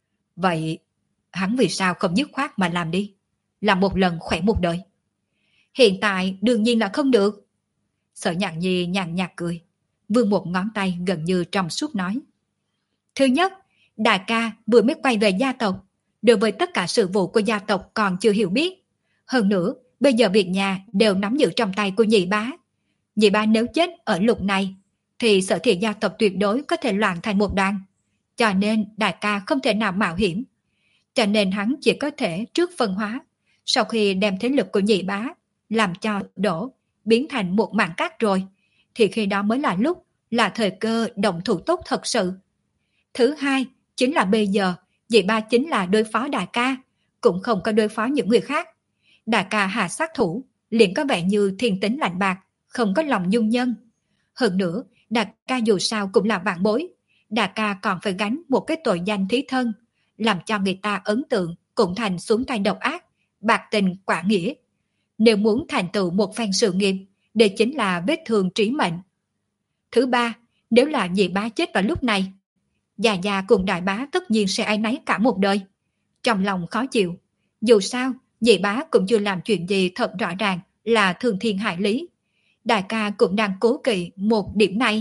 Vậy hắn vì sao không dứt khoát mà làm đi, làm một lần khỏe một đời? Hiện tại đương nhiên là không được. Sở Nhạc Nhi nhàn nhạt cười, vươn một ngón tay gần như trong suốt nói. Thứ nhất, đại ca vừa mới quay về gia tộc, đối với tất cả sự vụ của gia tộc còn chưa hiểu biết. Hơn nữa, bây giờ việc nhà đều nắm giữ trong tay của nhị bá. Nhị bá nếu chết ở lục này, thì Sở Thị gia tộc tuyệt đối có thể loạn thành một đoàn. Cho nên đại ca không thể nào mạo hiểm. Cho nên hắn chỉ có thể trước phân hóa, sau khi đem thế lực của nhị bá làm cho đổ, biến thành một mảng cát rồi, thì khi đó mới là lúc, là thời cơ động thủ tốt thật sự. Thứ hai, chính là bây giờ, nhị bá chính là đối phó đại ca, cũng không có đối phó những người khác. Đại ca hạ sát thủ, liền có vẻ như thiên tính lạnh bạc, không có lòng dung nhân. Hơn nữa, đại ca dù sao cũng là vạn bối, đại ca còn phải gánh một cái tội danh thí thân, làm cho người ta ấn tượng cũng thành xuống tay độc ác, bạc tình quả nghĩa. Nếu muốn thành tựu một phen sự nghiệp, đây chính là vết thương trí mệnh. Thứ ba, nếu là nhị bá chết vào lúc này, già già cùng đại bá tất nhiên sẽ áy náy cả một đời. Trong lòng khó chịu, dù sao, nhị bá cũng chưa làm chuyện gì thật rõ ràng là thương thiên hại lý. Đại ca cũng đang cố kỵ một điểm này.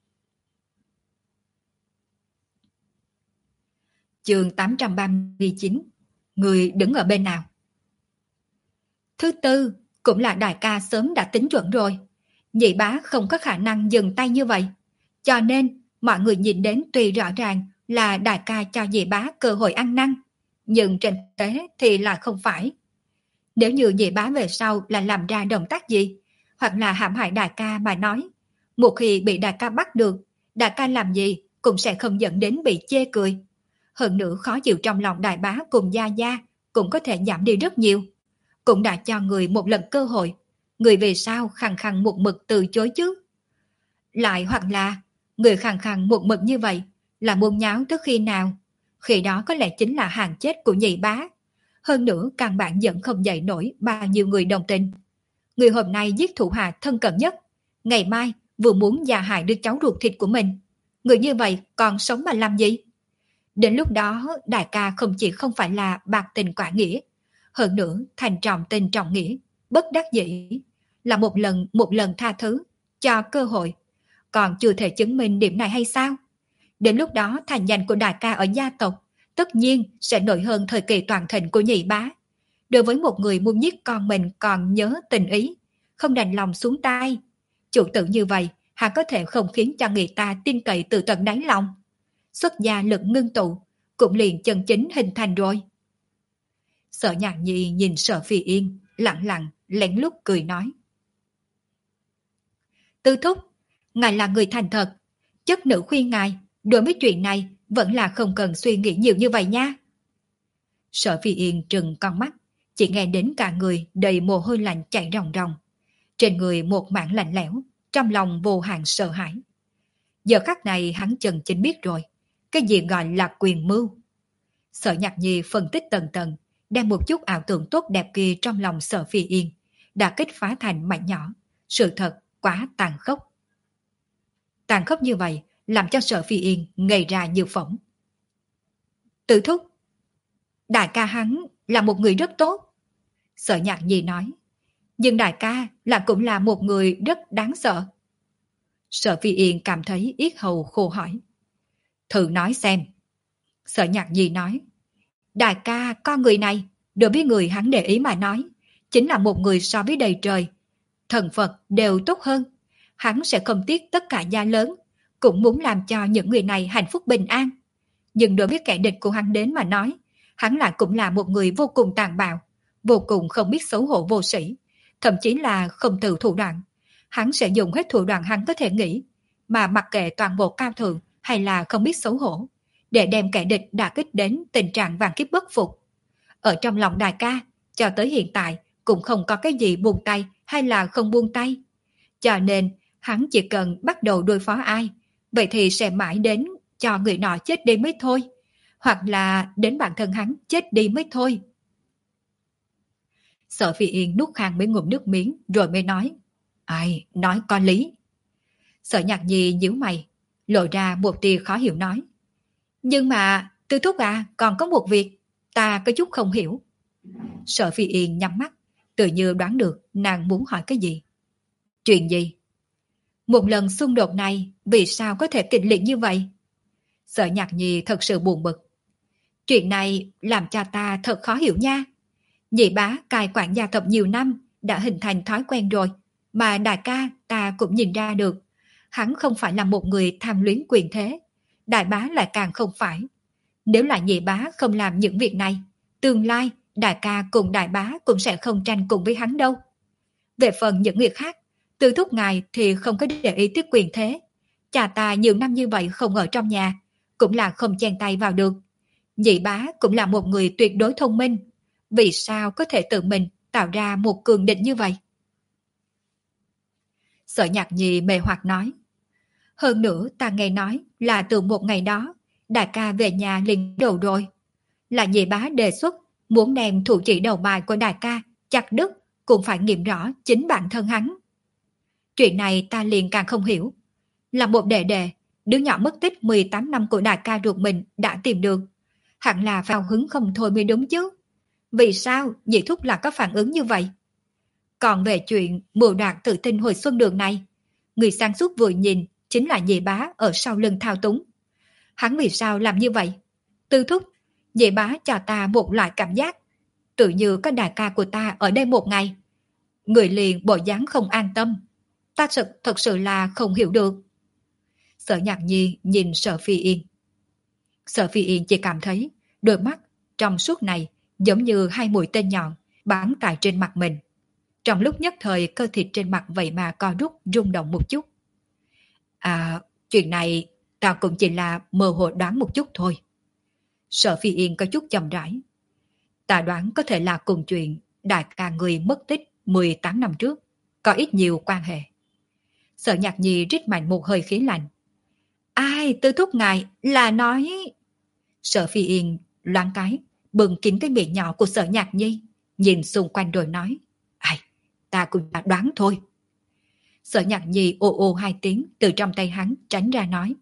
Chương tám trăm ba mươi chín. Người đứng ở bên nào? Thứ tư, cũng là đại ca sớm đã tính chuẩn rồi. Nhị bá không có khả năng dừng tay như vậy. Cho nên, mọi người nhìn đến tuy rõ ràng là đại ca cho nhị bá cơ hội ăn năn, nhưng trên thực tế thì là không phải. Nếu như nhị bá về sau là làm ra động tác gì, hoặc là hãm hại đại ca mà nói, một khi bị đại ca bắt được, đại ca làm gì cũng sẽ không dẫn đến bị chê cười. Hơn nữa khó chịu trong lòng đại bá cùng gia gia cũng có thể giảm đi rất nhiều. Cũng đã cho người một lần cơ hội, người về sau khăng khăng một mực từ chối chứ. Lại hoặc là, người khăng khăng một mực như vậy là muốn nháo tới khi nào, khi đó có lẽ chính là hàng chết của nhị bá. Hơn nữa căn bản vẫn không dậy nổi bao nhiêu người đồng tình. Người hôm nay giết thủ hạ thân cận nhất, ngày mai vừa muốn già hại đứa cháu ruột thịt của mình. Người như vậy còn sống mà làm gì? Đến lúc đó đại ca không chỉ không phải là bạc tình quả nghĩa, hơn nữa thành trọng tình trọng nghĩa, bất đắc dĩ, là một lần một lần tha thứ, cho cơ hội. Còn chưa thể chứng minh điểm này hay sao? Đến lúc đó thành danh của đại ca ở gia tộc tất nhiên sẽ nổi hơn thời kỳ toàn thịnh của nhị bá. Đối với một người muốn giết con mình còn nhớ tình ý, không đành lòng xuống tay, chủ tử như vậy hắn có thể không khiến cho người ta tin cậy từ tận đáy lòng. Xuất gia lực ngưng tụ, cũng liền chân chính hình thành rồi. Sở Nhạc Nhi nhìn Sở Phi Yên, lặng lặng, lén lút cười nói. Tư thúc, ngài là người thành thật, chất nữ khuyên ngài, đối với chuyện này vẫn là không cần suy nghĩ nhiều như vậy nha. Sở Phi Yên trừng con mắt, chỉ nghe đến cả người đầy mồ hôi lạnh chảy ròng ròng. Trên người một mảng lạnh lẽo, trong lòng vô hạn sợ hãi. Giờ khắc này hắn chân chính biết rồi, cái gì gọi là quyền mưu. Sở Nhạc Nhi phân tích tầng tầng, đem một chút ảo tưởng tốt đẹp kia trong lòng Sở Phi Yên, đã kích phá thành mảnh nhỏ. Sự thật quá tàn khốc. Tàn khốc như vậy làm cho Sở Phi Yên ngây ra như phỏng. Tử thúc, đại ca hắn là một người rất tốt. Sở Nhạc Nhi nói. Nhưng đại ca là cũng là một người rất đáng sợ. Sở Phi Yên cảm thấy yết hầu khô hỏi. Thử nói xem. Sở Nhạc Nhi nói. Đại ca con người này, đối với người hắn để ý mà nói, chính là một người so với đầy trời. Thần Phật đều tốt hơn. Hắn sẽ không tiếc tất cả gia lớn, cũng muốn làm cho những người này hạnh phúc bình an. Nhưng đối với kẻ địch của hắn đến mà nói, hắn lại cũng là một người vô cùng tàn bạo, vô cùng không biết xấu hổ vô sĩ, thậm chí là không từ thủ đoạn. Hắn sẽ dùng hết thủ đoạn hắn có thể nghĩ, mà mặc kệ toàn bộ cao thượng hay là không biết xấu hổ, để đem kẻ địch đả kích đến tình trạng vạn kiếp bất phục. Ở trong lòng đại ca, cho tới hiện tại cũng không có cái gì buông tay hay là không buông tay. Cho nên, hắn chỉ cần bắt đầu đối phó ai, vậy thì sẽ mãi đến cho người nọ chết đi mới thôi, hoặc là đến bản thân hắn chết đi mới thôi. Sở Phi Yên nuốt khang mấy ngụm nước miếng rồi mới nói. Ai, nói có lý. Sở Nhạc Nhi nhíu mày, lộ ra một tia khó hiểu nói. Nhưng mà, Tư thúc à, còn có một việc, ta có chút không hiểu. Sở Phi Yên nhắm mắt, tự như đoán được nàng muốn hỏi cái gì. Chuyện gì? Một lần xung đột này, vì sao có thể kịch liệt như vậy? Sở Nhạc Nhi thật sự buồn bực. Chuyện này làm cho ta thật khó hiểu nha. Nhị bá cai quản gia tộc nhiều năm, đã hình thành thói quen rồi, mà đại ca ta cũng nhìn ra được. Hắn không phải là một người tham luyến quyền thế, đại bá lại càng không phải. Nếu là nhị bá không làm những việc này, tương lai đại ca cùng đại bá cũng sẽ không tranh cùng với hắn đâu. Về phần những người khác, Tư thúc ngài thì không có để ý tới quyền thế. Cha ta nhiều năm như vậy không ở trong nhà, cũng là không chen tay vào được. Nhị bá cũng là một người tuyệt đối thông minh, vì sao có thể tự mình tạo ra một cường địch như vậy? Sở Nhạc Nhi mê hoặc nói. Hơn nữa ta nghe nói là từ một ngày đó, đại ca về nhà liền đầu rồi. Là nhị bá đề xuất muốn đem thủ chỉ đầu bài của đại ca chặt đứt, cũng phải nghiệm rõ chính bản thân hắn. Chuyện này ta liền càng không hiểu. Là một đệ đệ, đứa nhỏ mất tích mười tám năm của đại ca ruột mình đã tìm được. Hẳn là phao hứng không thôi mới đúng chứ. Vì sao nhị thúc là có phản ứng như vậy? Còn về chuyện mưu đoạt tự tin hồi xuân đường này, người sáng suốt vừa nhìn chính là nhị bá ở sau lưng thao túng. Hắn vì sao làm như vậy? Tư thúc, nhị bá cho ta một loại cảm giác, tự như có đại ca của ta ở đây một ngày. Người liền bộ dáng không an tâm. Ta thật, thật sự là không hiểu được. Sở Nhạc Nhi nhìn Sở Phi Yên. Sở Phi Yên chỉ cảm thấy đôi mắt trong suốt này giống như hai mũi tên nhọn bắn tại trên mặt mình. Trong lúc nhất thời cơ thịt trên mặt vậy mà co rút rung động một chút. À, chuyện này ta cũng chỉ là mơ hồ đoán một chút thôi. Sở Phi Yên có chút chậm rãi. Ta đoán có thể là cùng chuyện đại ca người mất tích mười tám năm trước, có ít nhiều quan hệ. Sở Nhạc Nhi rít mạnh một hơi khí lạnh. Ai, Tư thúc ngài là nói... Sở Phi Yên loáng cái, bừng kín cái miệng nhỏ của Sở Nhạc Nhi, nhìn xung quanh rồi nói. Ai, ta cũng đã đoán thôi. Sở Nhạc Nhi ô ô hai tiếng từ trong tay hắn tránh ra nói.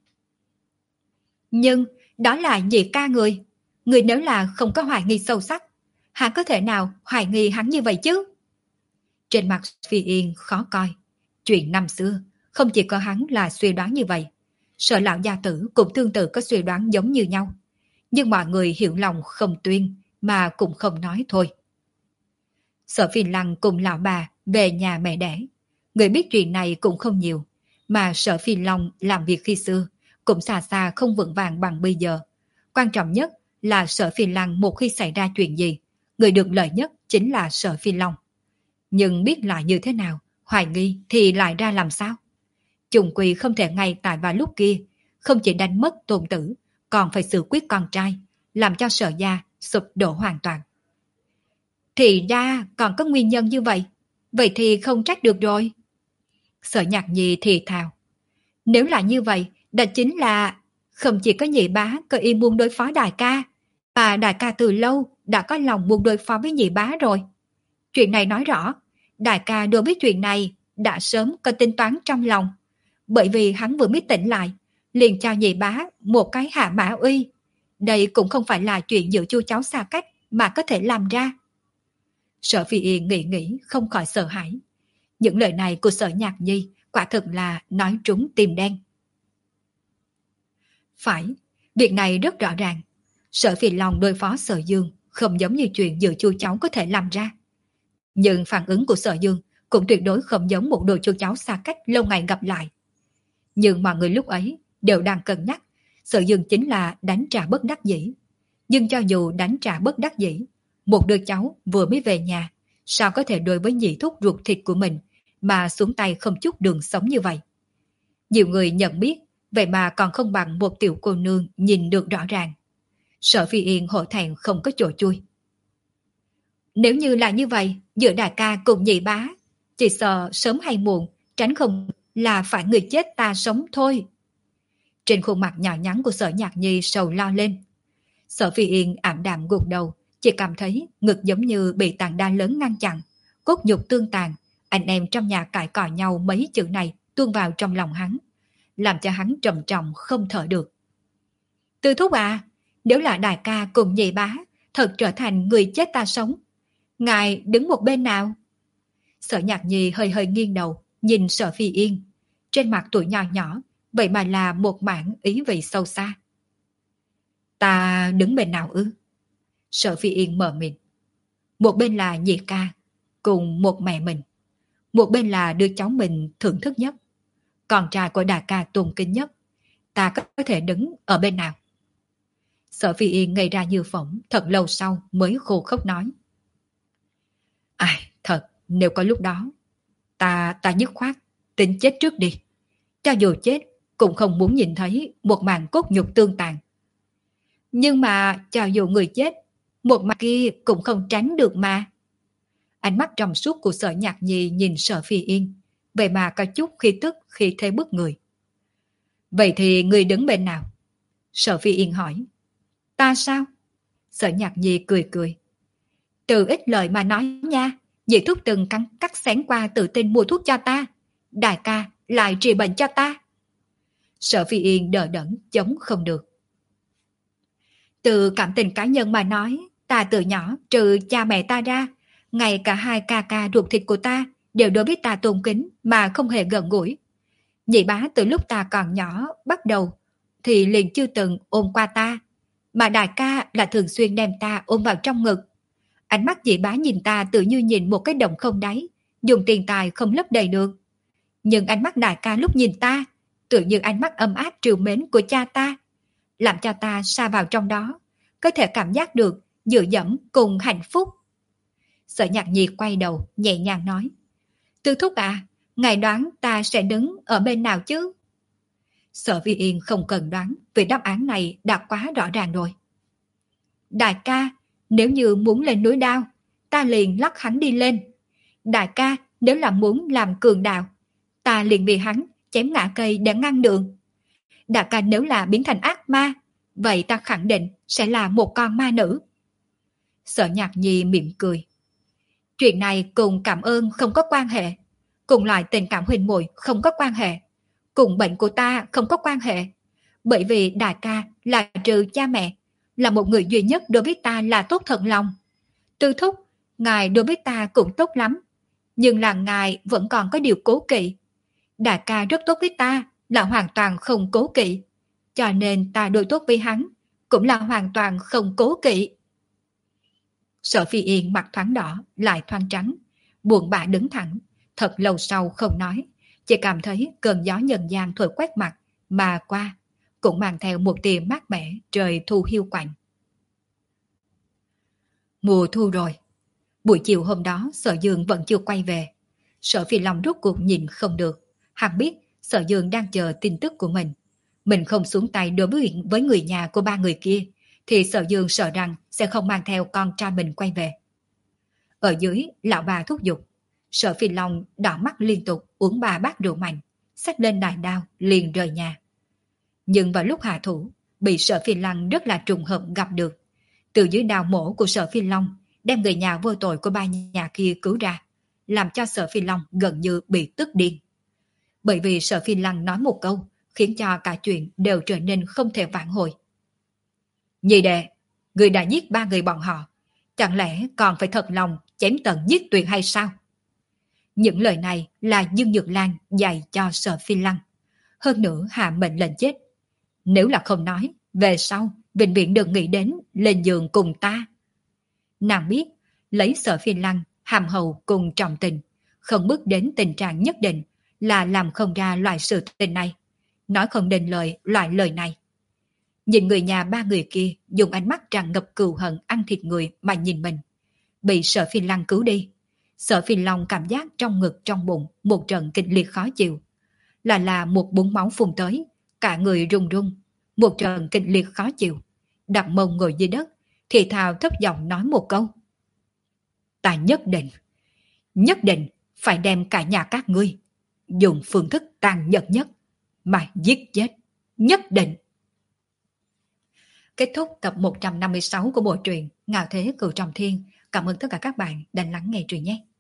Nhưng đó là nhị ca người. Người nếu là không có hoài nghi sâu sắc, hắn có thể nào hoài nghi hắn như vậy chứ? Trên mặt Phi Yên khó coi. Chuyện năm xưa, không chỉ có hắn là suy đoán như vậy. Sở lão gia tử cũng tương tự có suy đoán giống như nhau. Nhưng mọi người hiểu lòng không tuyên, mà cũng không nói thôi. Sở Phi Lăng cùng lão bà về nhà mẹ đẻ. Người biết chuyện này cũng không nhiều, mà Sở Phi Long làm việc khi xưa cũng xa xa không vững vàng bằng bây giờ. Quan trọng nhất là Sở Phi Lăng một khi xảy ra chuyện gì, người được lợi nhất chính là Sở Phi Long. Nhưng biết lại như thế nào, hoài nghi thì lại ra làm sao? Chung quy không thể ngay tại vào lúc kia, không chỉ đánh mất tôn tử, còn phải xử quyết con trai, làm cho Sở gia sụp đổ hoàn toàn. Thì ra còn có nguyên nhân như vậy, vậy thì không trách được rồi. Sở Nhạc Nhi thì thào. Nếu là như vậy, đó chính là không chỉ có nhị bá có ý muốn đối phó đại ca, mà đại ca từ lâu đã có lòng muốn đối phó với nhị bá rồi. Chuyện này nói rõ, đại ca đối với chuyện này đã sớm có tính toán trong lòng, bởi vì hắn vừa mới tỉnh lại, liền cho nhị bá một cái hạ mã uy. Đây cũng không phải là chuyện giữa chu cháu xa cách mà có thể làm ra. Sở Phi Yên nghĩ nghĩ không khỏi sợ hãi. Những lời này của Sở Nhạc Nhi quả thực là nói trúng tim đen. Phải, việc này rất rõ ràng. Sở Phi Long đối phó Sở Dương không giống như chuyện giữa chu cháu có thể làm ra. Nhưng phản ứng của Sở Dương cũng tuyệt đối không giống một đôi chu cháu xa cách lâu ngày gặp lại. Nhưng mọi người lúc ấy đều đang cân nhắc Sở Dương chính là đánh trả bất đắc dĩ. Nhưng cho dù đánh trả bất đắc dĩ, một đứa cháu vừa mới về nhà, sao có thể đối với nhị thúc ruột thịt của mình mà xuống tay không chút đường sống như vậy? Nhiều người nhận biết, vậy mà còn không bằng một tiểu cô nương nhìn được rõ ràng. Sở Phi Yên hổ thẹn không có chỗ chui. Nếu như là như vậy, giữa đại ca cùng nhị bá, chỉ sợ sớm hay muộn, tránh không là phải người chết ta sống thôi. Trên khuôn mặt nhỏ nhắn của Sở Nhạc Nhi sầu lo lên. Sở Phi Yên ảm đạm gục đầu, chỉ cảm thấy ngực giống như bị tảng đá lớn ngăn chặn, cốt nhục tương tàn, anh em trong nhà cãi cọ nhau mấy chữ này tuôn vào trong lòng hắn, làm cho hắn trầm trọng không thở được. Tư thúc à, nếu là đại ca cùng nhị bá thật trở thành người chết ta sống, ngài đứng một bên nào? Sở Nhạc Nhi hơi hơi nghiêng đầu, nhìn Sở Phi Yên, trên mặt tuổi nhỏ nhỏ, vậy mà là một mảng ý vị sâu xa. Ta đứng bên nào ư? Sở Phi Yên mở miệng. Một bên là nhị ca, cùng một mẹ mình. Một bên là đứa cháu mình thưởng thức nhất, con trai của đại ca tôn kính nhất. Ta có thể đứng ở bên nào? Sở Phi Yên ngây ra như phỏng, thật lâu sau mới khô khốc nói. Ai, thật, nếu có lúc đó, ta, ta dứt khoát, tính chết trước đi. Cho dù chết, cũng không muốn nhìn thấy một màn cốt nhục tương tàn. Nhưng mà, cho dù người chết, một mặt kia cũng không tránh được mà. Ánh mắt trong suốt của Sở Nhạc Nhi nhìn Sở Phi Yên, vậy mà có chút khi tức khi thế bức người. Vậy thì người đứng bên nào? Sở Phi Yên hỏi. Ta sao? Sở Nhạc Nhi cười cười. Từ ít lời mà nói nha, nhị thúc từng cắn cắt xén qua tự tin mua thuốc cho ta. Đại ca lại trị bệnh cho ta. Sở Phi Yên đờ đẫn chống không được. Từ cảm tình cá nhân mà nói, ta từ nhỏ trừ cha mẹ ta ra, ngay cả hai ca ca ruột thịt của ta đều đối với ta tôn kính mà không hề gần gũi. Nhị bá từ lúc ta còn nhỏ bắt đầu thì liền chưa từng ôm qua ta, mà đại ca là thường xuyên đem ta ôm vào trong ngực. Ánh mắt nhị bá nhìn ta tự như nhìn một cái đồng không đáy, dùng tiền tài không lấp đầy được. Nhưng ánh mắt đại ca lúc nhìn ta, tự như ánh mắt ấm áp trìu mến của cha ta, làm cho ta sa vào trong đó, có thể cảm giác được dựa dẫm cùng hạnh phúc. Sở Nhạc Nhi quay đầu nhẹ nhàng nói. Tư thúc à, ngài đoán ta sẽ đứng ở bên nào chứ? Sở Vi Yên không cần đoán, vì đáp án này đã quá rõ ràng rồi. Đại ca, nếu như muốn lên núi đao, ta liền lắc hắn đi lên. Đại ca, nếu là muốn làm cường đạo, ta liền bị hắn chém ngã cây để ngăn đường. Đại ca nếu là biến thành ác ma, vậy ta khẳng định sẽ là một con ma nữ. Sở Nhạc Nhi mỉm cười. Chuyện này cùng cảm ơn không có quan hệ, cùng loại tình cảm huynh muội không có quan hệ, cùng bệnh của ta không có quan hệ, bởi vì đại ca là trừ cha mẹ, là một người duy nhất đối với ta là tốt thật lòng. Tư thúc, ngài đối với ta cũng tốt lắm, nhưng là ngài vẫn còn có điều cố kỵ. Đại ca rất tốt với ta là hoàn toàn không cố kỵ, cho nên ta đối tốt với hắn cũng là hoàn toàn không cố kỵ. Sở Phi Yên mặt thoáng đỏ lại thoáng trắng, buồn bã đứng thẳng, thật lâu sau không nói, chỉ cảm thấy cơn gió nhân gian thổi quét mặt mà qua, cũng mang theo một tia mát mẻ trời thu hiu quạnh. Mùa thu rồi. Buổi chiều hôm đó Sở Dương vẫn chưa quay về. Sở Phi Long rốt cuộc nhìn không được, hắn biết Sở Dương đang chờ tin tức của mình. Mình không xuống tay đối với, với người nhà của ba người kia, thì Sở Dương sợ rằng sẽ không mang theo con trai mình quay về. Ở dưới, lão bà thúc giục. Sở Phi Long đỏ mắt liên tục uống ba bát rượu mạnh, xách lên đại đao liền rời nhà. Nhưng vào lúc hạ thủ, bị Sở Phi Long rất là trùng hợp gặp được. Từ dưới đao mổ của Sở Phi Long, đem người nhà vô tội của ba nhà kia cứu ra, làm cho Sở Phi Long gần như bị tức điên. Bởi vì Sở Phi Long nói một câu, khiến cho cả chuyện đều trở nên không thể vãn hồi. Nhị đệ, người đã giết ba người bọn họ, chẳng lẽ còn phải thật lòng chém tận giết tuyệt hay sao? Những lời này là Dương Nhược Lan dạy cho Sở Phi Lăng, hơn nữa hạ mệnh lệnh chết. Nếu là không nói, về sau vĩnh viễn đừng nghĩ đến lên giường cùng ta. Nàng biết, lấy Sở Phi Lăng, hàm hậu cùng trọng tình, không bước đến tình trạng nhất định là làm không ra loại sự tình này, nói không nên lời loại lời này. Nhìn người nhà ba người kia dùng ánh mắt tràn ngập cừu hận ăn thịt người mà nhìn mình, bị Sở Phi Lăng cứu đi. Sở Phi Long cảm giác trong ngực trong bụng một trận kịch liệt khó chịu, là là một búng máu phun tới, cả người run run, một trận kịch liệt khó chịu, đặt mông ngồi dưới đất, thì thào thấp giọng nói một câu: Ta nhất định, nhất định phải đem cả nhà các ngươi dùng phương thức tàn nhẫn nhất mà giết chết, nhất định. Kết thúc tập một trăm năm mươi sáu của bộ truyện Ngạo Thế Cửu Trọng Thiên. Cảm ơn tất cả các bạn đã lắng nghe truyện nhé.